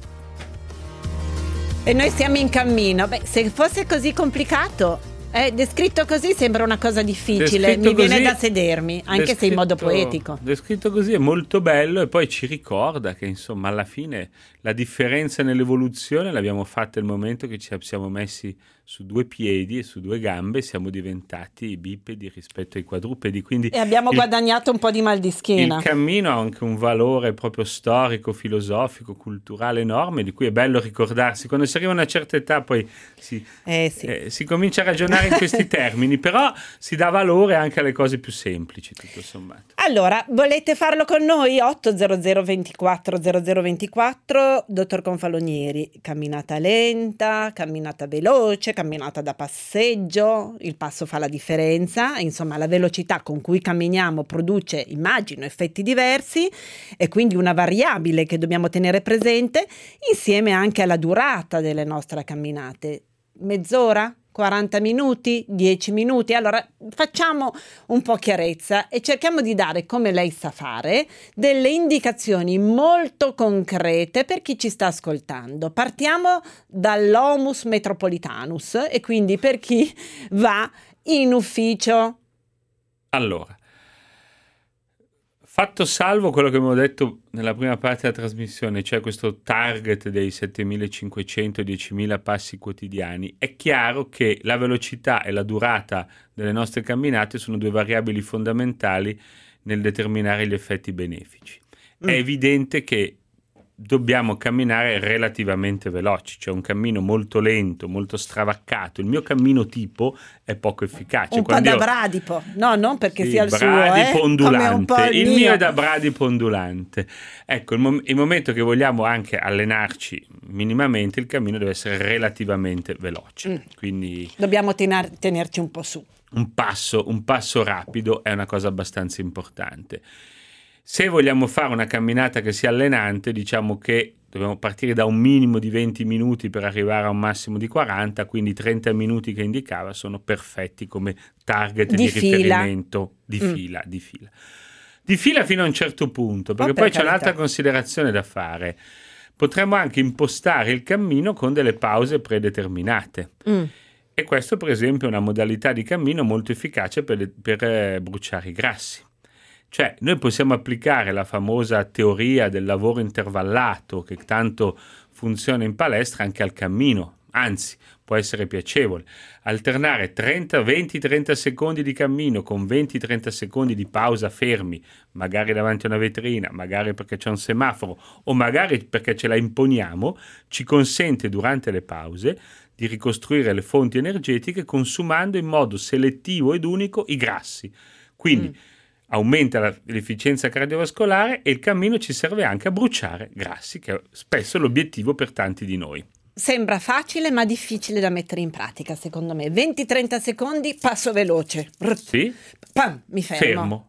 E noi siamo in cammino. Beh, se fosse così complicato, eh, descritto così sembra una cosa difficile, Descritto mi viene così- da sedermi, anche se in modo descritto- poetico. Descritto così è molto bello, e poi ci ricorda che insomma alla fine la differenza nell'evoluzione l'abbiamo fatta nel momento che ci siamo messi su due piedi e su due gambe, siamo diventati bipedi rispetto ai quadrupedi, quindi E abbiamo il- guadagnato un po' di mal di schiena. Il cammino ha anche un valore proprio storico, filosofico, culturale enorme, di cui è bello ricordarsi. Quando si arriva a una certa età poi si, Eh sì. eh, si comincia a ragionare in questi termini, però si dà valore anche alle cose più semplici, tutto sommato. Allora, volete farlo con noi? otto zero zero ventiquattro zero zero ventiquattro, dottor Confalonieri, camminata lenta, camminata veloce, camminata da passeggio, il passo fa la differenza, insomma la velocità con cui camminiamo produce, immagino, effetti diversi, e quindi una variabile che dobbiamo tenere presente, insieme anche alla durata delle nostre camminate. Mezz'ora? quaranta minuti, dieci minuti. Allora facciamo un po' chiarezza e cerchiamo di dare, come lei sa fare, delle indicazioni molto concrete per chi ci sta ascoltando. Partiamo dall'Homus Metropolitanus, e quindi per chi va in ufficio. Allora, fatto salvo quello che abbiamo detto nella prima parte della trasmissione, cioè questo target dei settemilacinquecento diecimila passi quotidiani, è chiaro che la velocità e la durata delle nostre camminate sono due variabili fondamentali nel determinare gli effetti benefici. Mm. È evidente che dobbiamo camminare relativamente veloci, cioè un cammino molto lento, molto stravaccato. Il mio cammino tipo è poco efficace. Un po' Quando da io- bradipo, no, non perché Sì, sia il suo, bradipo eh? ondulante. Come un po' il, il mio. mio è da bradipo ondulante. Ecco, il, mom- il momento che vogliamo anche allenarci minimamente, il cammino deve essere relativamente veloce. Mm. Quindi Dobbiamo tener- tenerci un po' su. un passo, un passo rapido è una cosa abbastanza importante. Se vogliamo fare una camminata che sia allenante, diciamo che dobbiamo partire da un minimo di venti minuti per arrivare a un massimo di quaranta, quindi trenta minuti che indicava sono perfetti come target Di di, fila. riferimento di Mm. fila, di fila. Di fila fino a un certo punto, perché Oh, per poi c'è carità. un'altra considerazione da fare. Potremmo anche impostare il cammino con delle pause predeterminate. Mm. E questo, per esempio, è una modalità di cammino molto efficace per, le- per eh, bruciare i grassi. Cioè, noi possiamo applicare la famosa teoria del lavoro intervallato, che tanto funziona in palestra, anche al cammino. Anzi, può essere piacevole. Alternare trenta, venti, trenta secondi di cammino con venti, trenta secondi di pausa fermi, magari davanti a una vetrina, magari perché c'è un semaforo o magari perché ce la imponiamo, ci consente durante le pause di ricostruire le fonti energetiche consumando in modo selettivo ed unico i grassi. Quindi Mm. aumenta la- l'efficienza cardiovascolare e il cammino ci serve anche a bruciare grassi, che è spesso l'obiettivo per tanti di noi. Sembra facile ma difficile da mettere in pratica, secondo me. venti trenta secondi, passo veloce. Sì? Pam, mi fermo. Fermo.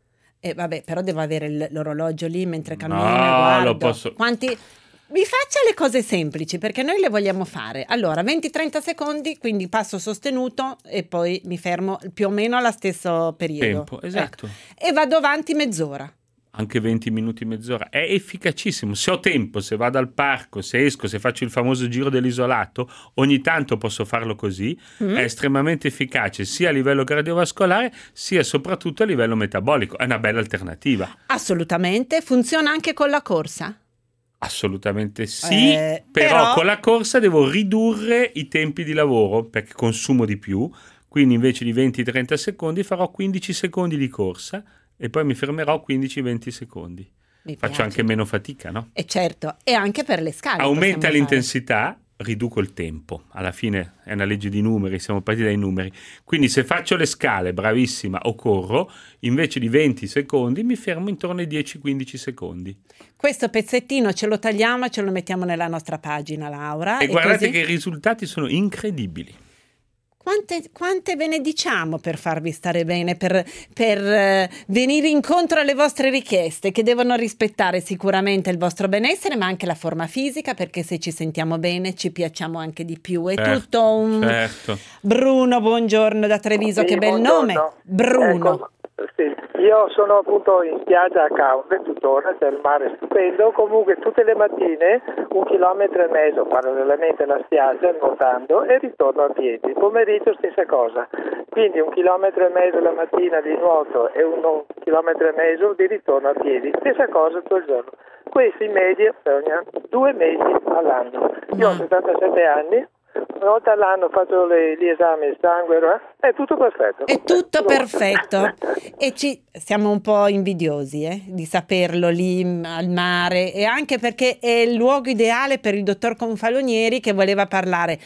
E vabbè, però devo avere l- l'orologio lì mentre cammino No, e guardo. lo posso- Quanti... Mi faccia le cose semplici, perché noi le vogliamo fare. Allora, venti trenta secondi, quindi passo sostenuto e poi mi fermo più o meno allo stesso periodo. Tempo, esatto. Ecco. E vado avanti mezz'ora. Anche venti minuti, mezz'ora. È efficacissimo. Se ho tempo, se vado al parco, se esco, se faccio il famoso giro dell'isolato, ogni tanto posso farlo così. Mm. È estremamente efficace sia a livello cardiovascolare sia soprattutto a livello metabolico. È una bella alternativa. Assolutamente. Funziona anche con la corsa? Assolutamente sì, Eh, però, però- con la corsa devo ridurre i tempi di lavoro perché consumo di più, quindi invece di venti trenta secondi farò quindici secondi di corsa e poi mi fermerò quindici venti secondi. Mi Faccio piace. anche meno fatica, no? E certo, e anche per le scale. Aumenta possiamo l'intensità, riduco il tempo. Alla fine è una legge di numeri, siamo partiti dai numeri. Quindi se faccio le scale, bravissima, o corro, invece di venti secondi mi fermo intorno ai dieci quindici secondi. fare. Questo pezzettino ce lo tagliamo e ce lo mettiamo nella nostra pagina, Laura. E guardate così- che i risultati sono incredibili. Quante, quante ve ne diciamo per farvi stare bene, per, per eh, venire incontro alle vostre richieste, che devono rispettare sicuramente il vostro benessere, ma anche la forma fisica, perché se ci sentiamo bene ci piacciamo anche di più. È Certo, tutto un... certo. Bruno, buongiorno da Treviso, Sì, che bel buongiorno. nome. Bruno. Ecco, sì, io sono appunto in spiaggia a Caunde tuttora, c'è il mare stupendo, comunque tutte le mattine un chilometro e mezzo parallelamente alla spiaggia nuotando e ritorno a piedi, il pomeriggio stessa cosa, quindi un chilometro e mezzo la mattina di nuoto e un, un chilometro e mezzo di ritorno a piedi, stessa cosa tutto il giorno. Questo in media per ogni anno, due mesi all'anno. Io ho settantasette anni. Una volta all'anno faccio le, gli esami di sangue, eh? È tutto perfetto. È tutto perfetto e ci siamo un po' invidiosi eh, di saperlo lì m- al mare, e anche perché è il luogo ideale per il dottor Confalonieri, che voleva parlare.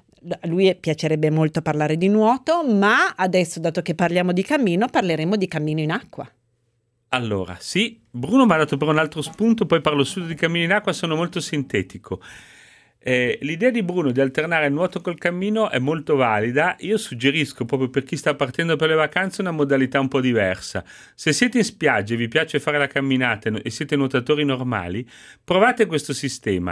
A lui piacerebbe molto parlare di nuoto, ma adesso, dato che parliamo di cammino, parleremo di cammino in acqua. Allora, sì, Bruno mi ha dato però un altro spunto, poi parlo subito di cammino in acqua, sono molto sintetico. Eh, l'idea di Bruno di alternare il nuoto col cammino è molto valida. Io suggerisco, proprio per chi sta partendo per le vacanze, una modalità un po' diversa. Se siete in spiaggia e vi piace fare la camminata e siete nuotatori normali, provate questo sistema: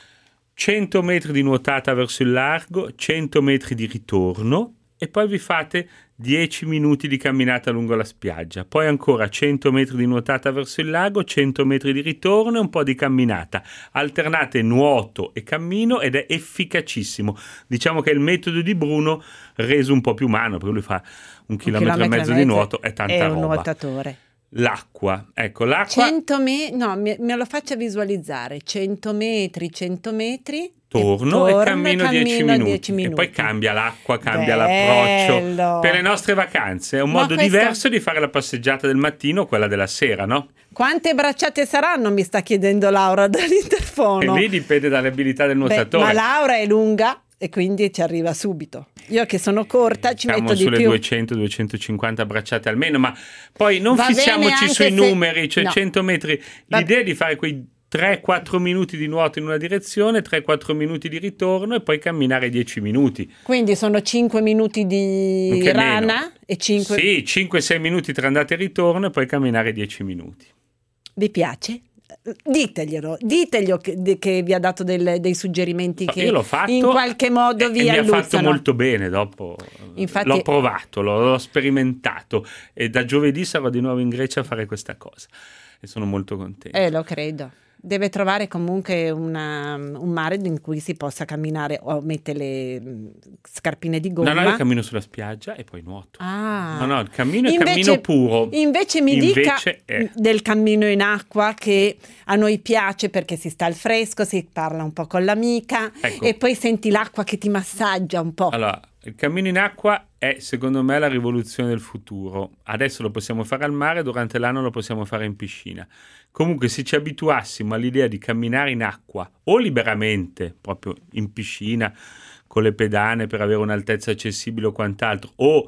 cento metri di nuotata verso il largo, cento metri di ritorno, e poi vi fate dieci minuti di camminata lungo la spiaggia, poi ancora cento metri di nuotata verso il lago, cento metri di ritorno e un po' di camminata. Alternate nuoto e cammino ed è efficacissimo. Diciamo che è il metodo di Bruno reso un po' più umano, perché lui fa un chilometro, chilometro e mezzo e di mezzo nuoto, è tanta è un roba. nuotatore. L'acqua, ecco, l'acqua cento metri, no, me, me lo faccia visualizzare, cento metri, cento metri. torno e, torno cammino, e dieci cammino minuti. dieci minuti. E poi cambia l'acqua, cambia Bello. l'approccio. Per le nostre vacanze è un Ma modo questo- diverso di fare la passeggiata del mattino o quella della sera, no? Quante bracciate saranno, mi sta chiedendo Laura dall'interfono. E lì dipende dalle abilità del Beh, nuotatore. ma Laura è lunga e quindi ci arriva subito. Io che sono corta ci Siamo metto di sulle più. duecento duecentocinquanta bracciate almeno, ma poi non Va bene fissiamoci anche sui se- numeri, cioè no. cento metri. Va- L'idea è di fare quei tre quattro minuti di nuoto in una direzione, tre quattro minuti di ritorno e poi camminare dieci minuti. Quindi sono cinque minuti di Anche rana meno. e cinque. Sì, cinque sei minuti tra andata e ritorno e poi camminare dieci minuti. Vi piace? Diteglielo, diteglielo che, che vi ha dato del- dei suggerimenti So, che io l'ho fatto in qualche modo e, vi e mi ha fatto alluzzano. molto bene dopo. Infatti- L'ho provato, l'ho, l'ho sperimentato e da giovedì sarò di nuovo in Grecia a fare questa cosa e sono molto contento. Eh, lo credo. Deve trovare comunque una- un mare in cui si possa camminare, o mette le mm, scarpine di gomma. No, no, io cammino sulla spiaggia e poi nuoto. Ah. No, no, il cammino è Invece- cammino puro. Invece mi Invece dica è- del cammino in acqua, che a noi piace perché si sta al fresco, si parla un po' con l'amica, Ecco. e poi senti l'acqua che ti massaggia un po'. Allora, il cammino in acqua è secondo me la rivoluzione del futuro. Adesso lo possiamo fare al mare, durante l'anno lo possiamo fare in piscina. Comunque, se ci abituassimo all'idea di camminare in acqua o liberamente, proprio in piscina, con le pedane per avere un'altezza accessibile o quant'altro, o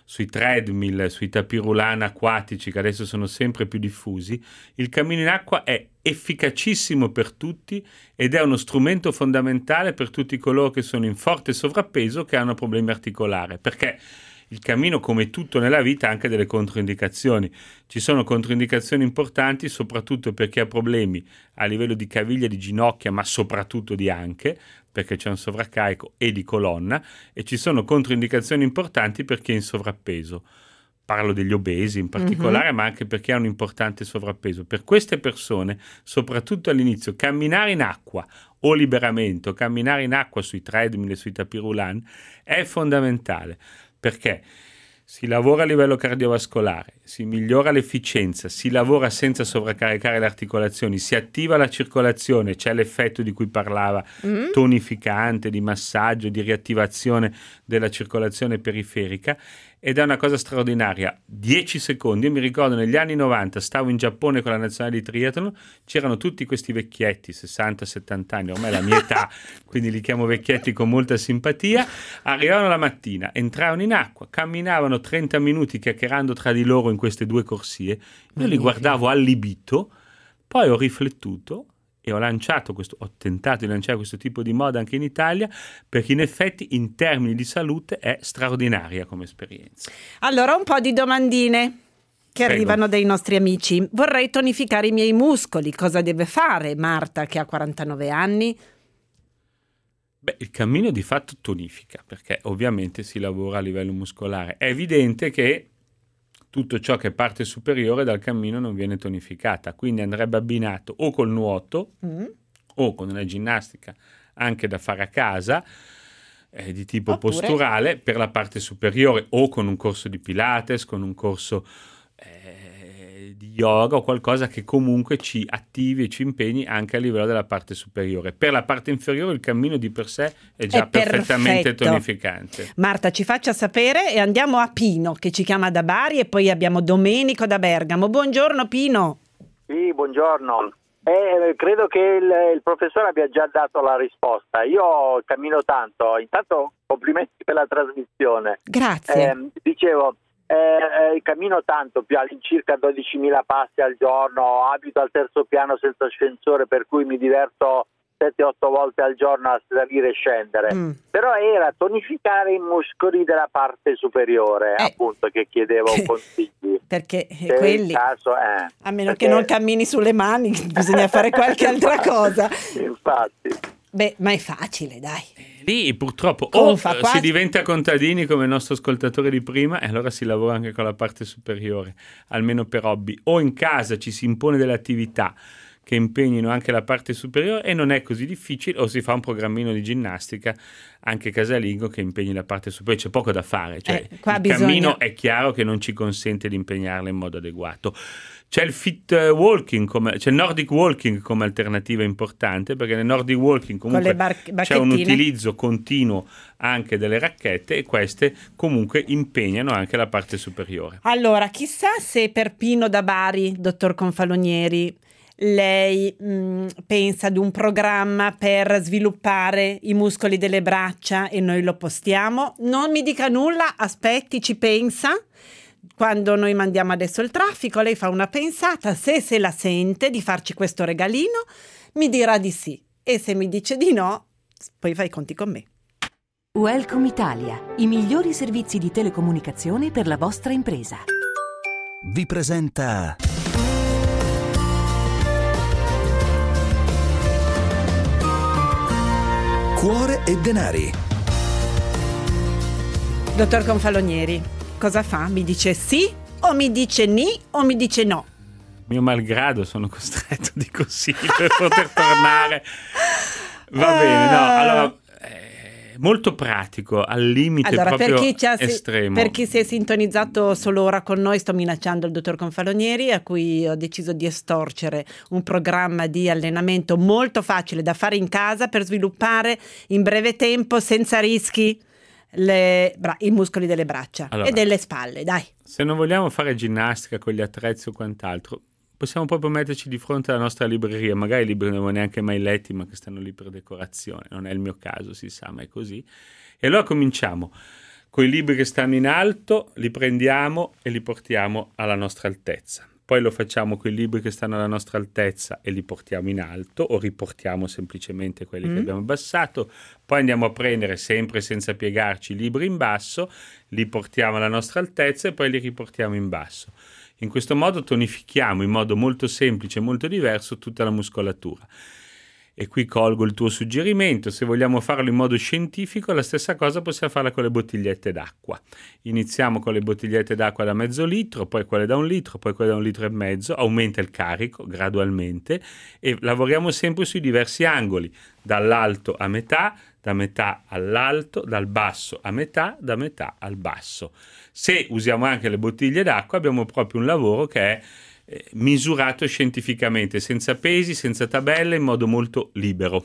sui treadmill, sui tapirulan acquatici che adesso sono sempre più diffusi, il cammino in acqua è efficacissimo per tutti ed è uno strumento fondamentale per tutti coloro che sono in forte sovrappeso, che hanno problemi articolari, perché il cammino, come tutto nella vita, ha anche delle controindicazioni. Ci sono controindicazioni importanti, soprattutto per chi ha problemi a livello di caviglia, di ginocchia, ma soprattutto di anche, perché c'è un sovraccarico, e di colonna, e ci sono controindicazioni importanti per chi è in sovrappeso. Parlo degli obesi in particolare, mm-hmm. ma anche per chi ha un importante sovrappeso. Per queste persone, soprattutto all'inizio, camminare in acqua o liberamento, camminare in acqua sui treadmill e sui tapirulan è fondamentale, perché si lavora a livello cardiovascolare, si migliora l'efficienza, si lavora senza sovraccaricare le articolazioni, si attiva la circolazione, c'è l'effetto di cui parlava, mm. tonificante, di massaggio, di riattivazione della circolazione periferica, ed è una cosa straordinaria. dieci secondi, io mi ricordo negli anni novanta, stavo in Giappone con la nazionale di triathlon, c'erano tutti questi vecchietti, sessanta settanta anni, ormai è la mia età, quindi li chiamo vecchietti con molta simpatia, arrivavano la mattina, entravano in acqua, camminavano trenta minuti chiacchierando tra di loro in queste due corsie, io li guardavo allibito, poi ho riflettuto e ho lanciato questo, ho tentato di lanciare questo tipo di moda anche in Italia, perché in effetti in termini di salute è straordinaria come esperienza. Allora, un po' di domandine che Prego. arrivano dai nostri amici. Vorrei tonificare i miei muscoli, cosa deve fare Marta che ha quarantanove anni? Beh, il cammino di fatto tonifica, perché ovviamente si lavora a livello muscolare. È evidente che tutto ciò che è parte superiore dal cammino non viene tonificata, quindi andrebbe abbinato o col nuoto mm. o con una ginnastica anche da fare a casa, eh, di tipo Oppure... posturale per la parte superiore, o con un corso di Pilates, con un corso eh, di yoga o qualcosa che comunque ci attivi e ci impegni anche a livello della parte superiore. Per la parte inferiore il cammino di per sé è già è perfettamente perfetto. tonificante. Marta, ci faccia sapere e andiamo a Pino che ci chiama da Bari, e poi abbiamo Domenico da Bergamo. Buongiorno Pino. Sì, buongiorno. Eh, credo che il, il professore abbia già dato la risposta. Io cammino tanto, intanto complimenti per la trasmissione. Grazie. Eh, dicevo, eh, eh, cammino tanto, più all'incirca dodicimila passi al giorno, abito al terzo piano senza ascensore, per cui mi diverto sette otto volte al giorno a salire e scendere. Mm. Però era tonificare i muscoli della parte superiore, eh. appunto, che chiedevo consigli. Perché per quelli, caso, eh, a meno perché... che non cammini sulle mani, bisogna fare qualche altra cosa. Infatti. Beh, ma è facile, dai. Lì purtroppo Oh, o fa eh, quasi- si diventa contadini come il nostro ascoltatore di prima, e allora si lavora anche con la parte superiore, almeno per hobby, o in casa ci si impone delle attività che impegnino anche la parte superiore e non è così difficile, o si fa un programmino di ginnastica anche casalingo che impegni la parte superiore. C'è poco da fare, cioè Eh, qua il bisogna- cammino è chiaro che non ci consente di impegnarla in modo adeguato. C'è il fit walking, come, c'è il Nordic walking come alternativa importante, perché nel Nordic walking comunque Con le bar- c'è un bacchettine. utilizzo continuo anche delle racchette, e queste comunque impegnano anche la parte superiore. Allora, chissà se per Pino da Bari, dottor Confalonieri, lei mh, pensa ad un programma per sviluppare i muscoli delle braccia e noi lo postiamo. Non mi dica nulla, aspetti, ci pensa. Quando noi mandiamo adesso il traffico, lei fa una pensata, se se la sente di farci questo regalino, mi dirà di sì, e se mi dice di no, poi fai i conti con me. Welcome Italia, i migliori servizi di telecomunicazione per la vostra impresa. Vi presenta Cuore e denari. Dottor Confalonieri, cosa fa? Mi dice sì o mi dice ni o mi dice no? Mio malgrado sono costretto, dico sì per poter tornare. Va bene, no, allora eh, molto pratico, al limite Allora, proprio per chi, ci ha, estremo. per chi si è sintonizzato solo ora con noi, sto minacciando il dottor Confalonieri, a cui ho deciso di estorcere un programma di allenamento molto facile da fare in casa per sviluppare in breve tempo, senza rischi, le, bra- i muscoli delle braccia Allora, e delle spalle, dai. Se non vogliamo fare ginnastica con gli attrezzi o quant'altro, possiamo proprio metterci di fronte alla nostra libreria, magari libri non avevo neanche mai letti, ma che stanno lì per decorazione. Non è il mio caso, si sa, ma è così. E allora cominciamo Con i libri che stanno in alto li prendiamo e li portiamo alla nostra altezza. Poi lo facciamo con i libri che stanno alla nostra altezza e li portiamo in alto o riportiamo semplicemente quelli mm. che abbiamo abbassato. Poi andiamo a prendere, sempre senza piegarci, i libri in basso, li portiamo alla nostra altezza e poi li riportiamo in basso. In questo modo tonifichiamo in modo molto semplice e molto diverso tutta la muscolatura. E qui colgo il tuo suggerimento: se vogliamo farlo in modo scientifico, la stessa cosa possiamo farla con le bottigliette d'acqua. Iniziamo con le bottigliette d'acqua da mezzo litro, poi quelle da un litro, poi quelle da un litro e mezzo, aumenta il carico gradualmente e lavoriamo sempre sui diversi angoli, dall'alto a metà, da metà all'alto, dal basso a metà, da metà al basso. Se usiamo anche le bottiglie d'acqua abbiamo proprio un lavoro che è misurato scientificamente, senza pesi, senza tabelle, in modo molto libero.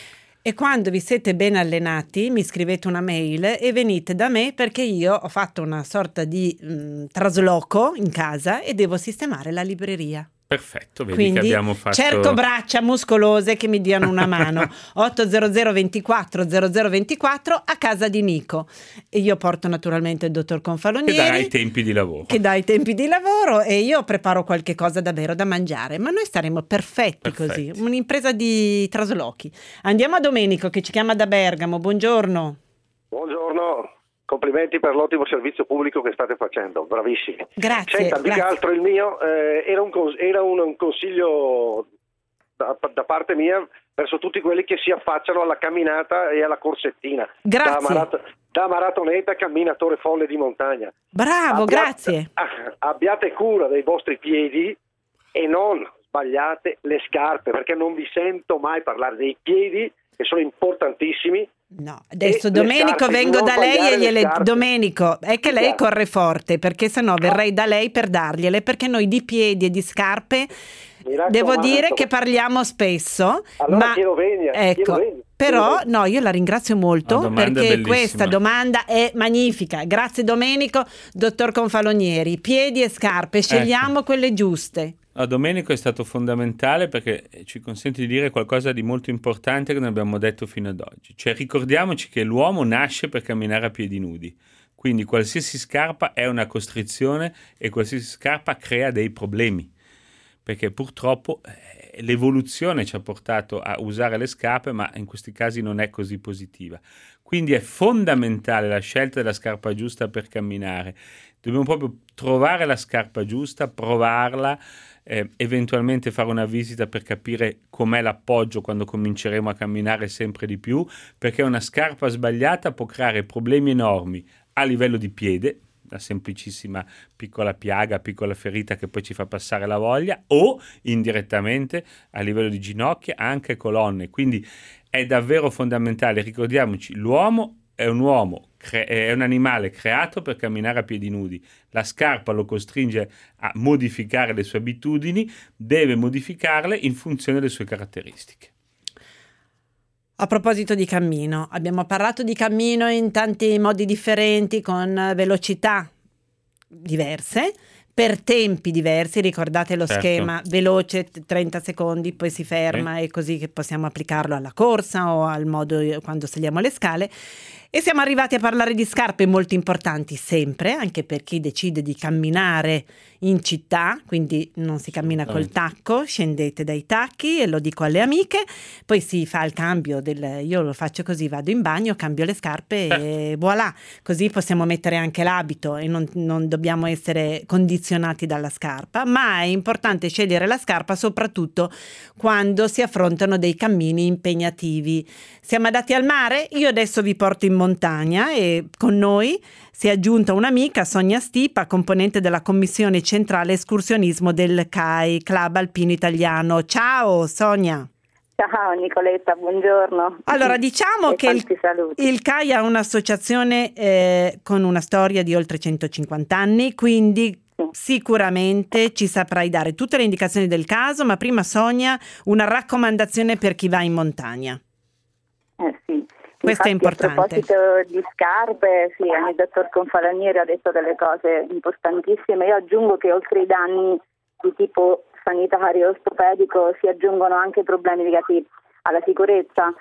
E quando vi siete ben allenati mi scrivete una mail e venite da me, perché io ho fatto una sorta di mh, trasloco in casa e devo sistemare la libreria. Perfetto, vedi Quindi che abbiamo fatto... cerco braccia muscolose che mi diano una mano. otto zero zero ventiquattro zero zero ventiquattro a casa di Nico. E io porto naturalmente il dottor Confalonieri. Che dà i tempi di lavoro. Che dà i tempi di lavoro e io preparo qualche cosa davvero da mangiare. Ma noi staremo perfetti, perfetti. Così. Un'impresa di traslochi. Andiamo a Domenico che ci chiama da Bergamo. Buongiorno. Buongiorno. Complimenti per l'ottimo servizio pubblico che state facendo, bravissimi. Grazie. Senta, più che altro il mio eh, era, un, era un, un consiglio da, da parte mia verso tutti quelli che si affacciano alla camminata e alla corsettina. Grazie. Da, marat- da maratoneta, camminatore folle di montagna. Bravo, abbiate, grazie. Abbiate cura dei vostri piedi e non sbagliate le scarpe, perché non vi sento mai parlare dei piedi, che sono importantissimi. No, adesso Domenico scarpe, vengo da lei e gliele Domenico, è che lei corre forte, perché sennò verrei da lei per dargliele, perché noi di piedi e di scarpe devo dire che parliamo spesso. Allora ma chiedo vegna, ecco, chiedo vegna, però chiedo no, io la ringrazio molto perché questa domanda è magnifica. Grazie Domenico, dottor Confalonieri, piedi e scarpe, scegliamo ecco. quelle giuste. No, Domenico è stato fondamentale perché ci consente di dire qualcosa di molto importante che non abbiamo detto fino ad oggi. Cioè ricordiamoci che l'uomo nasce per camminare a piedi nudi, quindi qualsiasi scarpa è una costrizione e qualsiasi scarpa crea dei problemi, perché purtroppo eh, l'evoluzione ci ha portato a usare le scarpe, ma in questi casi non è così positiva. Quindi è fondamentale la scelta della scarpa giusta per camminare. Dobbiamo proprio trovare la scarpa giusta, provarla, Eh, eventualmente fare una visita per capire com'è l'appoggio quando cominceremo a camminare sempre di più, perché una scarpa sbagliata può creare problemi enormi a livello di piede, una semplicissima piccola piaga, piccola ferita che poi ci fa passare la voglia, o indirettamente a livello di ginocchia, anche colonne. Quindi è davvero fondamentale, ricordiamoci, l'uomo è un uomo, cre- è un animale creato per camminare a piedi nudi. La scarpa lo costringe a modificare le sue abitudini, deve modificarle in funzione delle sue caratteristiche. A proposito di cammino, abbiamo parlato di cammino in tanti modi differenti, con velocità diverse, per tempi diversi. Ricordate lo certo. schema veloce, trenta secondi, poi si ferma, eh. e così che possiamo applicarlo alla corsa o al modo quando saliamo le scale. E siamo arrivati a parlare di scarpe molto importanti sempre, anche per chi decide di camminare in città, quindi non si cammina col tacco, scendete dai tacchi, e lo dico alle amiche, poi si fa il cambio del, io lo faccio così, vado in bagno, cambio le scarpe e voilà, così possiamo mettere anche l'abito e non, non dobbiamo essere condizionati dalla scarpa, ma è importante scegliere la scarpa soprattutto quando si affrontano dei cammini impegnativi. Siamo andati al mare, io adesso vi porto in montagna e con noi si è aggiunta un'amica, Sonia Stipa, componente della commissione centrale escursionismo del C A I, Club Alpino Italiano. Ciao Sonia. Ciao Nicoletta, buongiorno. Allora diciamo e che il, il C A I è un'associazione eh, con una storia di oltre centocinquanta anni, quindi sicuramente ci saprai dare tutte le indicazioni del caso, ma prima Sonia una raccomandazione per chi va in montagna. Eh sì. Questo Infatti, è importante. A proposito di scarpe, sì, il dottor Confalonieri ha detto delle cose importantissime. Io aggiungo che oltre ai danni di tipo sanitario e ortopedico si aggiungono anche problemi legati alla sicurezza.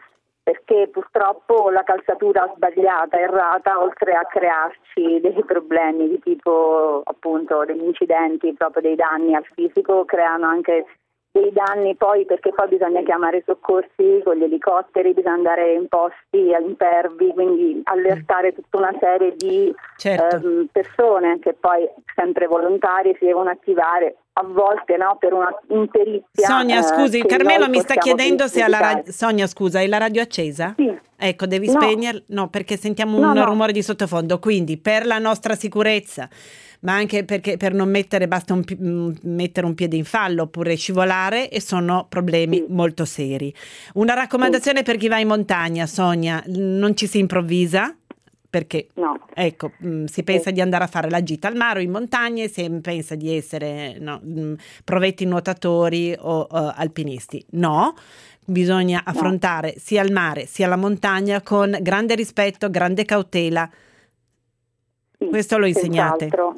perché purtroppo la calzatura sbagliata, errata, oltre a crearci dei problemi di tipo appunto degli incidenti, proprio dei danni al fisico, creano anche dei danni poi, perché poi bisogna chiamare i soccorsi con gli elicotteri, bisogna andare in posti impervi, quindi allertare tutta una serie di certo. ehm, persone che poi sempre volontarie si devono attivare, a volte no, per una imperizia. Sonia, scusi, eh, Carmelo mi sta chiedendo se ha la radio. radio. Sonia, scusa, hai la radio accesa? Sì. Ecco, devi No. spegnerla. No, perché sentiamo un No, no. rumore di sottofondo. Quindi, per la nostra sicurezza, ma anche perché per non mettere, basta un, pi- mettere un piede in fallo oppure scivolare, e sono problemi sì. molto seri. Una raccomandazione sì. per chi va in montagna, Sonia, non ci si improvvisa. Perché no. ecco, mh, si pensa di andare a fare la gita al mare o in montagna, e si pensa di essere no, mh, provetti nuotatori o uh, alpinisti. No, bisogna no. affrontare sia il mare sia la montagna con grande rispetto, grande cautela. Sì, questo lo insegnate. Senz'altro.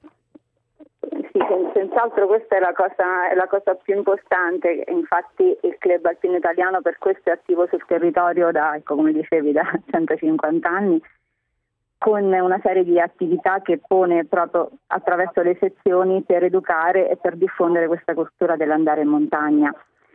Sì, sen- senz'altro questa è la cosa, è la cosa più importante. Infatti il Club Alpino Italiano per questo è attivo sul territorio da, ecco, come dicevi, da centocinquanta anni, con una serie di attività che pone proprio attraverso le sezioni per educare e per diffondere questa cultura dell'andare in montagna.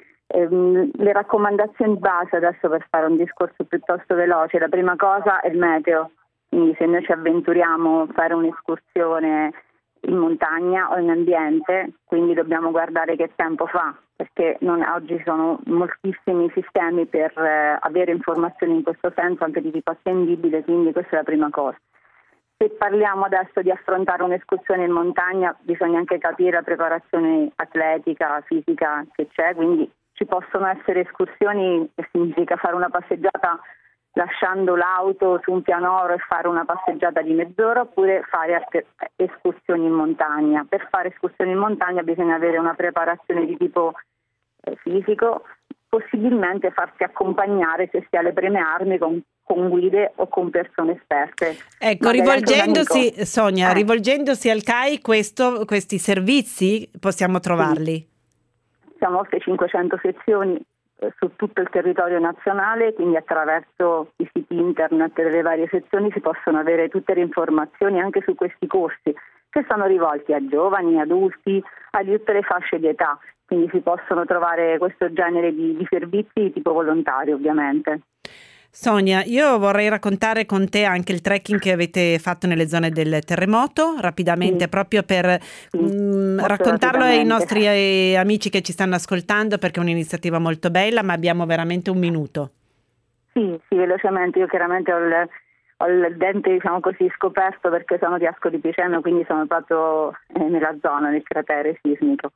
Ehm, le raccomandazioni base, adesso per fare un discorso piuttosto veloce, la prima cosa è il meteo, quindi se noi ci avventuriamo a fare un'escursione in montagna o in ambiente, quindi dobbiamo guardare che tempo fa, perché non, oggi sono moltissimi sistemi per eh, avere informazioni in questo senso anche di tipo attendibile, quindi questa è la prima cosa. Se parliamo adesso di affrontare un'escursione in montagna, bisogna anche capire la preparazione atletica, fisica che c'è, quindi ci possono essere escursioni che significa fare una passeggiata lasciando l'auto su un pianoro e fare una passeggiata di mezz'ora, oppure fare escursioni in montagna. Per fare escursioni in montagna bisogna avere una preparazione di tipo eh, fisico, possibilmente farsi accompagnare, se si ha le prime armi, con, con guide o con persone esperte. Ecco, magari rivolgendosi, Sonia, eh. rivolgendosi al C A I, questo, questi servizi possiamo trovarli? Sì. Siamo oltre cinquecento sezioni su tutto il territorio nazionale, quindi attraverso i siti internet delle varie sezioni si possono avere tutte le informazioni anche su questi corsi, che sono rivolti a giovani, adulti, a tutte le fasce di età, quindi si possono trovare questo genere di, di servizi di tipo volontario, ovviamente. Sonia, io vorrei raccontare con te anche il trekking che avete fatto nelle zone del terremoto, rapidamente, sì. proprio per sì, mh, raccontarlo ai nostri eh, amici che ci stanno ascoltando, perché è un'iniziativa molto bella, ma abbiamo veramente un minuto. Sì, sì, velocemente. Io chiaramente ho il, ho il dente, diciamo così, scoperto perché sono di Ascoli Piceno, quindi sono proprio eh, nella zona, nel cratere sismico.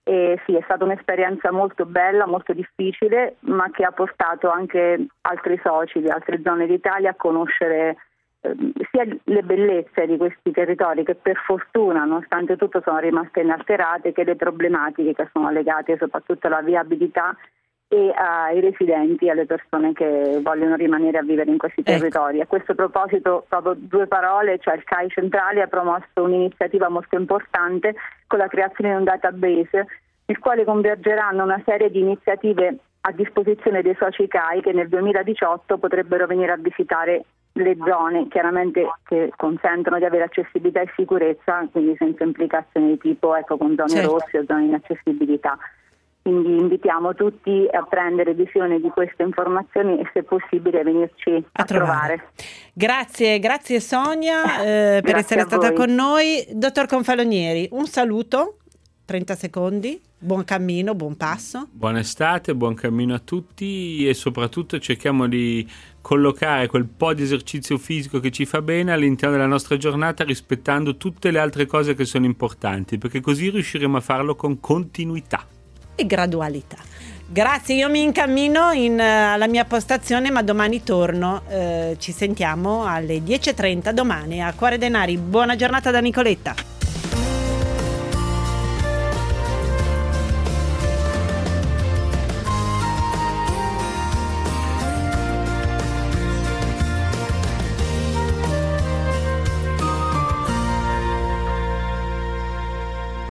E sì, è stata un'esperienza molto bella, molto difficile, ma che ha portato anche altri soci di altre zone d'Italia a conoscere eh, sia le bellezze di questi territori, che per fortuna, nonostante tutto, sono rimaste inalterate, che le problematiche che sono legate soprattutto alla viabilità e ai residenti, alle persone che vogliono rimanere a vivere in questi territori. Ecco. A questo proposito, proprio due parole, cioè il C A I Centrale ha promosso un'iniziativa molto importante con la creazione di un database, nel quale convergeranno una serie di iniziative a disposizione dei soci C A I che nel duemiladiciotto potrebbero venire a visitare le zone, chiaramente, che consentono di avere accessibilità e sicurezza, quindi senza implicazioni di tipo, ecco, con zone certo. rosse o zone di inaccessibilità. Quindi invitiamo tutti a prendere visione di queste informazioni e se possibile venirci a, a trovare. trovare. Grazie, grazie Sonia eh, per essere stata con noi. Dottor Confalonieri, un saluto, trenta secondi, buon cammino, buon passo. Buona estate, buon cammino a tutti e soprattutto cerchiamo di collocare quel po' di esercizio fisico che ci fa bene all'interno della nostra giornata, rispettando tutte le altre cose che sono importanti, perché così riusciremo a farlo con continuità e gradualità. Grazie, io mi incammino in, uh, alla mia postazione, ma domani torno. Uh, ci sentiamo alle dieci e trenta domani a Cuore Denari. Buona giornata da Nicoletta.